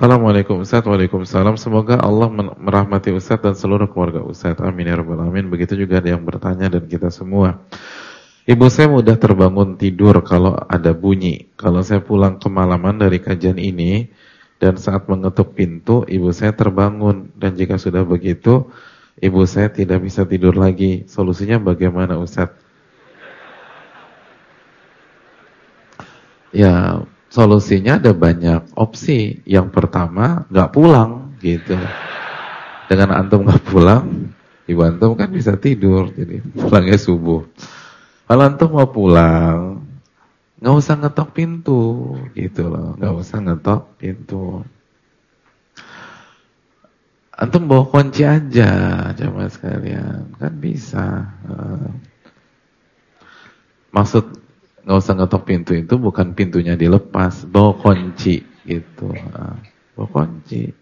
Assalamualaikum Ustaz. Waalaikumsalam. Semoga Allah merahmati Ustaz dan seluruh keluarga Ustaz. Amin ya rabbal alamin. Begitu juga ada yang bertanya dan kita semua. Ibu saya mudah terbangun tidur kalau ada bunyi. Kalau saya pulang kemalaman dari kajian ini dan saat mengetuk pintu, ibu saya terbangun. Dan jika sudah begitu, ibu saya tidak bisa tidur lagi. Solusinya bagaimana Ustaz? Ya, solusinya ada banyak opsi. Yang pertama, nggak pulang gitu. Dengan antum nggak pulang, ibu antum kan bisa tidur. Jadi pulangnya subuh. Kalau antum mau pulang, nggak usah ngetok pintu, gitu loh. Nggak usah ngetok pintu. Antum bawa kunci aja, jamaah sekalian, kan bisa. Maksud nggak usah ngetok pintu itu bukan pintunya dilepas, bawa kunci gitu, bawa kunci.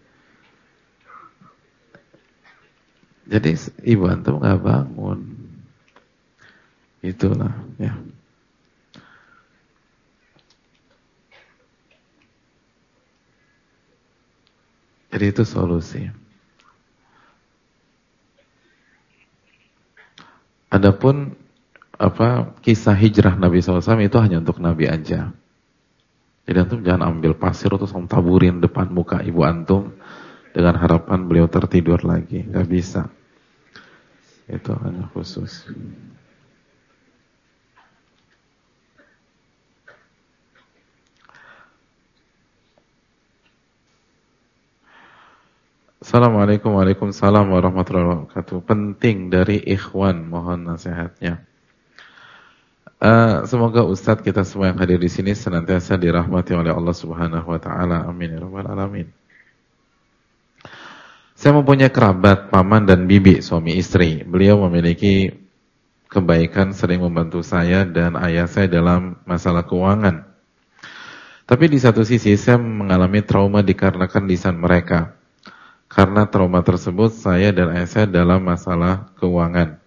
Jadi ibu antum nggak bangun, itulah ya. Jadi itu solusi. Adapun kisah hijrah Nabi SAW itu hanya untuk Nabi aja. Jadi antum jangan ambil pasir terus taburin depan muka ibu antum dengan harapan beliau tertidur lagi. Gak bisa. Itu hanya khusus. Assalamualaikum warahmatullahi wabarakatuh. Penting dari ikhwan, mohon nasihatnya. Semoga Ustadz kita semua yang hadir di sini senantiasa dirahmati oleh Allah Subhanahu wa taala. Amin ya rabbal alamin. Saya mempunyai kerabat, paman dan bibi, suami istri. Beliau memiliki kebaikan, sering membantu saya dan ayah saya dalam masalah keuangan. Tapi di satu sisi saya mengalami trauma dikarenakan lisan mereka. Karena trauma tersebut saya dan ayah saya dalam masalah keuangan.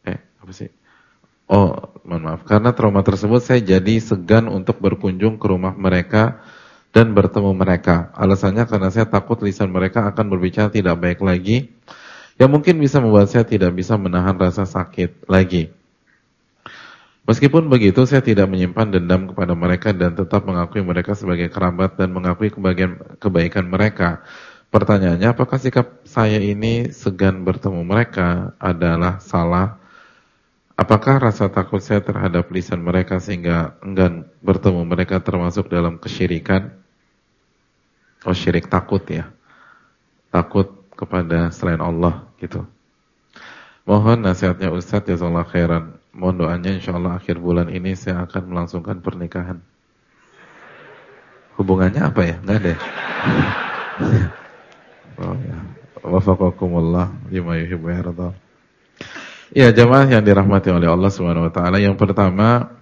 Mohon maaf. Karena trauma tersebut saya jadi segan untuk berkunjung ke rumah mereka dan bertemu mereka. Alasannya karena saya takut lisan mereka akan berbicara tidak baik lagi, yang mungkin bisa membuat saya tidak bisa menahan rasa sakit lagi. Meskipun begitu, saya tidak menyimpan dendam kepada mereka dan tetap mengakui mereka sebagai kerabat dan mengakui kebaikan mereka. Pertanyaannya, apakah sikap saya ini segan bertemu mereka adalah salah? Apakah rasa takut saya terhadap lisan mereka sehingga enggan bertemu mereka termasuk dalam kesyirikan? Syirik takut ya. Takut kepada selain Allah gitu. Mohon nasihatnya Ustadz, jazakallahu khairan. Mohon doanya insyaallah akhir bulan ini saya akan melangsungkan pernikahan. Hubungannya apa ya? Enggak ada. Oh ya. Wafaqakumullah lima yuhibbu wa yarda. Ya, jamaah yang dirahmati oleh Allah Subhanahu wa taala, yang pertama,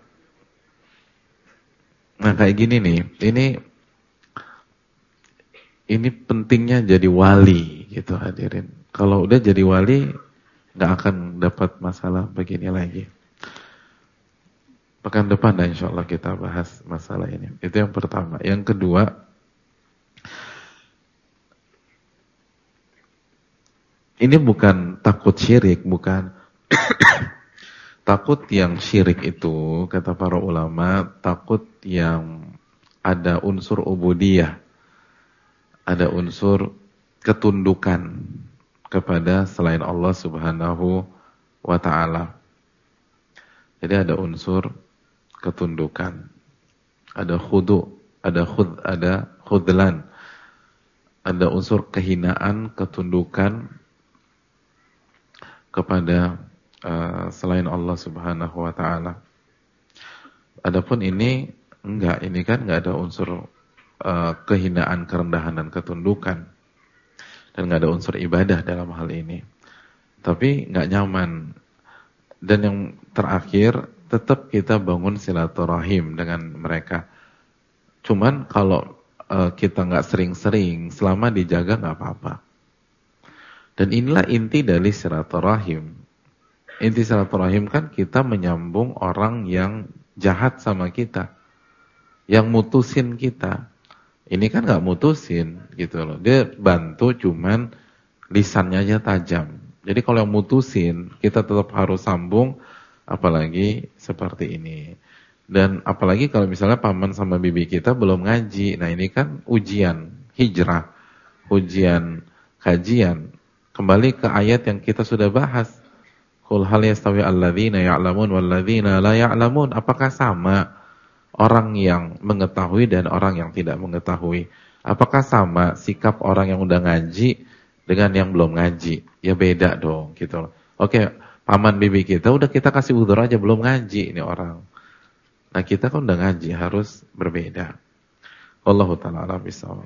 nah kayak gini nih, ini pentingnya jadi wali gitu hadirin. Kalau udah jadi wali nggak akan dapat masalah begini lagi. Pekan depan insyaallah kita bahas masalah ini. Itu yang pertama. Yang kedua, ini bukan takut syirik, bukan. Takut yang syirik itu, kata para ulama, takut yang ada unsur ubudiyah, ada unsur ketundukan kepada selain Allah Subhanahu wa ta'ala. Jadi ada unsur ketundukan, ada khudu, ada khudlan, ada unsur kehinaan, ketundukan kepada selain Allah Subhanahu wa ta'ala. Adapun ini enggak, ini kan enggak ada unsur kehinaan, kerendahan dan ketundukan, dan enggak ada unsur ibadah dalam hal ini. Tapi enggak nyaman. Dan yang terakhir, tetap kita bangun silaturahim dengan mereka. Cuman kalau kita enggak sering-sering, selama dijaga enggak apa-apa. Dan inilah inti dari silaturahim. Inti silaturahim kan kita menyambung orang yang jahat sama kita, yang mutusin kita, Ini kan nggak mutusin gitu loh. Dia bantu cuman lisannya aja tajam. Jadi kalau yang mutusin, kita tetap harus sambung, apalagi seperti ini. Dan apalagi kalau misalnya paman sama bibi kita belum ngaji. Nah ini kan ujian hijrah, ujian kajian. Kembali ke ayat yang kita sudah bahas. Qul hal yastawi alladzina ya'lamun walladzina la ya'lamun. Apakah sama orang yang mengetahui dan orang yang tidak mengetahui? Apakah sama sikap orang yang udah ngaji dengan yang belum ngaji? Ya beda dong gitu loh. Oke, paman bibi kita udah kita kasih udzur aja belum ngaji ini orang. Nah kita kan udah ngaji, harus berbeda. Wallahu ta'ala a'lam bishawab.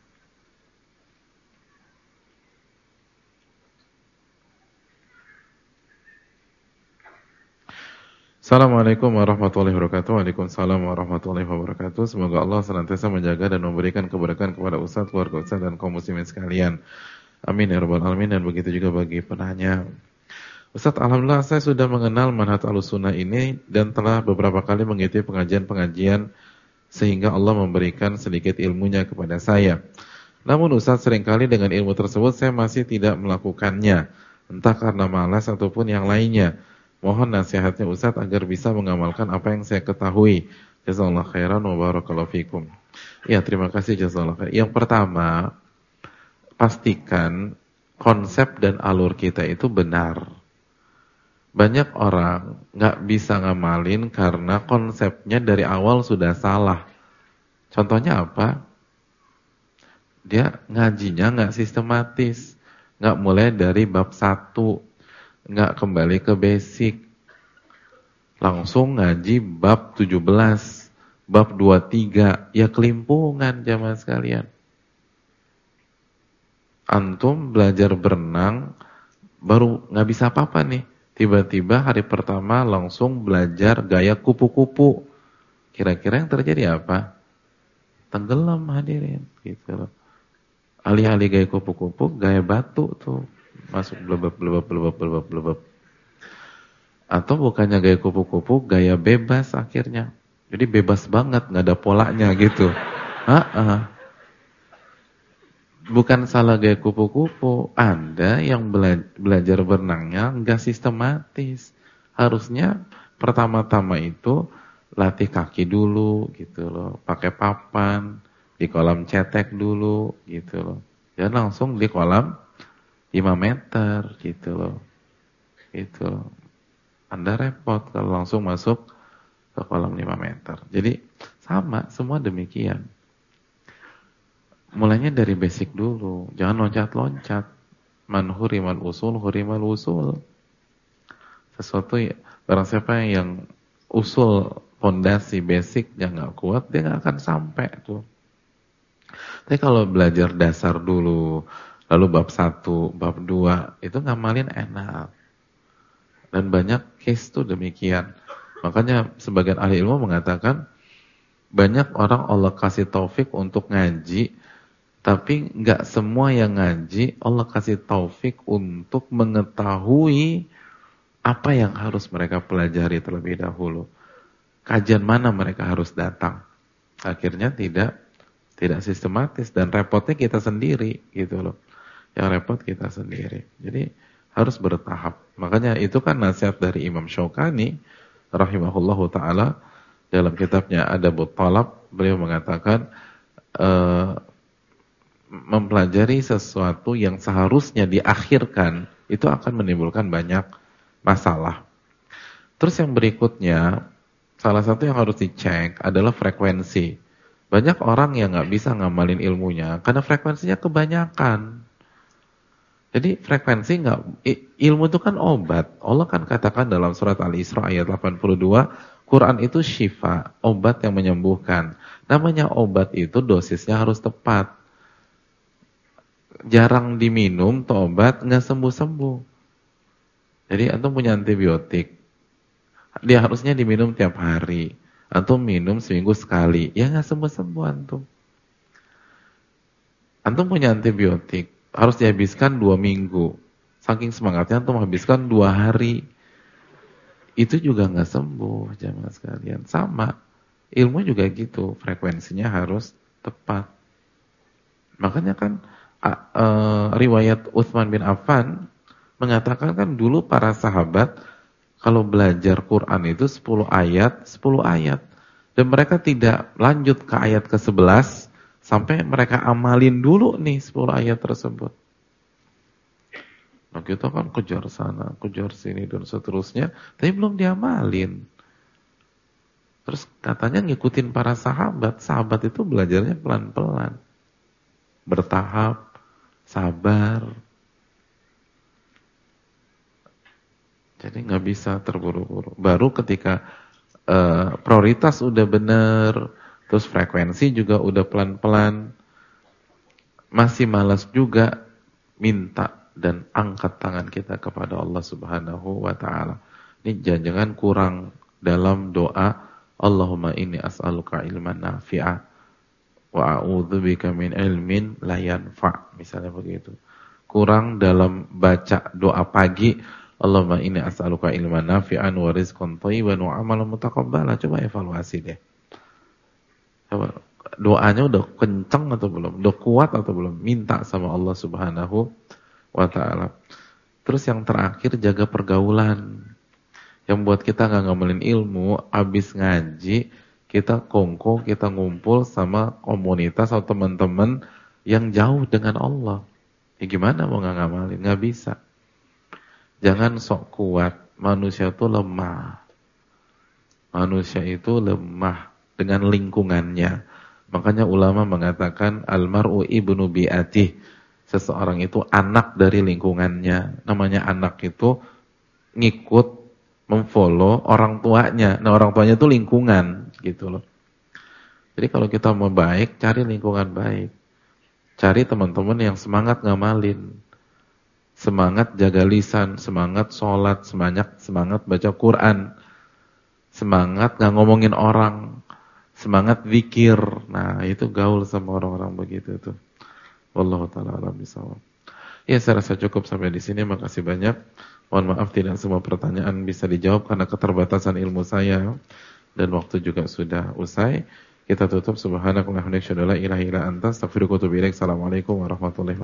Assalamualaikum warahmatullahi wabarakatuh. Waalaikumsalam warahmatullahi wabarakatuh. Semoga Allah senantiasa menjaga dan memberikan keberkahan kepada Ustaz, keluarga Ustaz dan kaum muslimin sekalian. Amin ya rabbal alamin. Dan begitu juga bagi penanya. Ustaz, alhamdulillah saya sudah mengenal manhaj Ahlussunnah ini dan telah beberapa kali mengikuti pengajian-pengajian sehingga Allah memberikan sedikit ilmunya kepada saya. Namun Ustaz, seringkali dengan ilmu tersebut saya masih tidak melakukannya, entah karena malas ataupun yang lainnya. Mohon nasihatnya Ustaz agar bisa mengamalkan apa yang saya ketahui. Jazakallahu khairan wa barakallahu fikum. Ya, terima kasih jazakallahu khairan. Yang pertama, pastikan konsep dan alur kita itu benar. Banyak orang nggak bisa ngamalin karena konsepnya dari awal sudah salah. Contohnya apa? Dia ngajinya nggak sistematis, nggak mulai dari bab 1, nggak kembali ke basic, langsung ngaji bab 17, bab 23, ya kelimpungan jamaah sekalian. Antum belajar berenang baru nggak bisa apa-apa nih. Tiba-tiba hari pertama langsung belajar gaya kupu-kupu. Kira-kira yang terjadi apa? Tenggelam hadirin gitu loh. Alih-alih gaya kupu-kupu, gaya batu tuh. Masuk blebeb. Atau bukannya gaya kupu-kupu, gaya bebas akhirnya. Jadi bebas banget, nggak ada polanya gitu. Bukan salah gaya kupu-kupu, Anda yang belajar berenangnya nggak sistematis. Harusnya pertama-tama itu latih kaki dulu gitu loh, pakai papan, di kolam cetek dulu gitu loh. Jangan langsung di kolam 5 meter gitu loh. Gitu loh. Anda repot kalau langsung masuk ke kolam 5 meter. Jadi sama, semua demikian. Mulainya dari basic dulu, jangan loncat-loncat. Man hurimal usul, hurimal usul. Sesuatu barang siapa yang usul fondasi basicnya nggak kuat, dia nggak akan sampai tuh. Tapi kalau belajar dasar dulu, lalu bab 1, bab 2, itu ngamalin enak. Dan banyak case tuh demikian. Makanya sebagian ahli ilmu mengatakan banyak orang Allah kasih taufik untuk ngaji, tapi nggak semua yang ngaji Allah kasih taufik untuk mengetahui apa yang harus mereka pelajari terlebih dahulu. Kajian mana mereka harus datang. Akhirnya tidak sistematis dan repotnya kita sendiri gitu loh. Yang repot kita sendiri. Jadi harus bertahap. Makanya itu kan nasihat dari Imam Syaukani rahimahullahu taala dalam kitabnya Adabut Talab, beliau mengatakan mempelajari sesuatu yang seharusnya diakhirkan itu akan menimbulkan banyak masalah. Terus yang berikutnya, salah satu yang harus dicek adalah frekuensi. Banyak orang yang nggak bisa ngamalin ilmunya karena frekuensinya kebanyakan. Jadi frekuensi nggak, ilmu itu kan obat. Allah kan katakan dalam surat Al-Isra ayat 82, Quran itu syifa, obat yang menyembuhkan. Namanya obat itu dosisnya harus tepat. Jarang diminum tuh obat nggak sembuh-sembuh. Jadi antum punya antibiotik, dia harusnya diminum tiap hari. Antum minum seminggu sekali, ya nggak sembuh-sembuh antum. Antum punya antibiotik, harus dihabiskan 2 minggu. Saking semangatnya antum habiskan 2 hari. Itu juga nggak sembuh jamaah sekalian. Sama, ilmu juga gitu, frekuensinya harus tepat. Makanya kan riwayat Utsman bin Affan mengatakan kan dulu para sahabat kalau belajar Quran itu 10 ayat, 10 ayat. Dan mereka tidak lanjut ke ayat ke-11 sampai mereka amalin dulu nih 10 ayat tersebut. Nah kita kan kejar sana, kejar sini dan seterusnya, tapi belum diamalin. Terus katanya ngikutin para sahabat, sahabat itu belajarnya pelan-pelan, bertahap, sabar. Jadi nggak bisa terburu-buru. Baru ketika prioritas udah bener, terus frekuensi juga udah pelan-pelan, masih malas juga, minta dan angkat tangan kita kepada Allah Subhanahu wa ta'ala. Ini jangan kurang dalam doa, Allahumma inni as'aluka ilman nafi'a wa a'udzubika min ilmin la yanfa', misalnya begitu. Kurang dalam baca doa pagi, Allahumma inni as'aluka ilman nafi'an wa rizqan thayyiban wa amalan mutaqabbala. Coba evaluasi deh. Coba doanya udah kenceng atau belum? Udah kuat atau belum? Minta sama Allah Subhanahu wa ta'ala. Terus yang terakhir, jaga pergaulan. Yang buat kita gak ngamalin ilmu, habis ngaji, kita kongko, kita ngumpul sama komunitas atau teman-teman yang jauh dengan Allah. Ya gimana mau gak ngamalin? Gak bisa. Jangan sok kuat. Manusia itu lemah. Manusia itu lemah dengan lingkungannya. Makanya ulama mengatakan almar'u ibnu bi'atih. Seseorang itu anak dari lingkungannya. Namanya anak itu ngikut, memfollow orang tuanya. Nah orang tuanya itu lingkungan gitu loh. Jadi kalau kita mau baik, cari lingkungan baik. Cari teman-teman yang semangat ngamalin. Semangat jaga lisan, semangat sholat, semangat baca Quran, semangat gak ngomongin orang, semangat zikir. Nah itu gaul sama orang-orang begitu tuh. Wallahu ta'ala a'lam bishawab. Ya saya rasa cukup sampai di sini. Makasih banyak. Mohon maaf tidak semua pertanyaan bisa dijawab karena keterbatasan ilmu saya dan waktu juga sudah usai. Kita tutup. Subhanakallahumma wa bihamdika asyhadu an la ilaha illa anta astaghfiruka wa atubu ilaik. Assalamualaikum warahmatullahi wabarakatuh.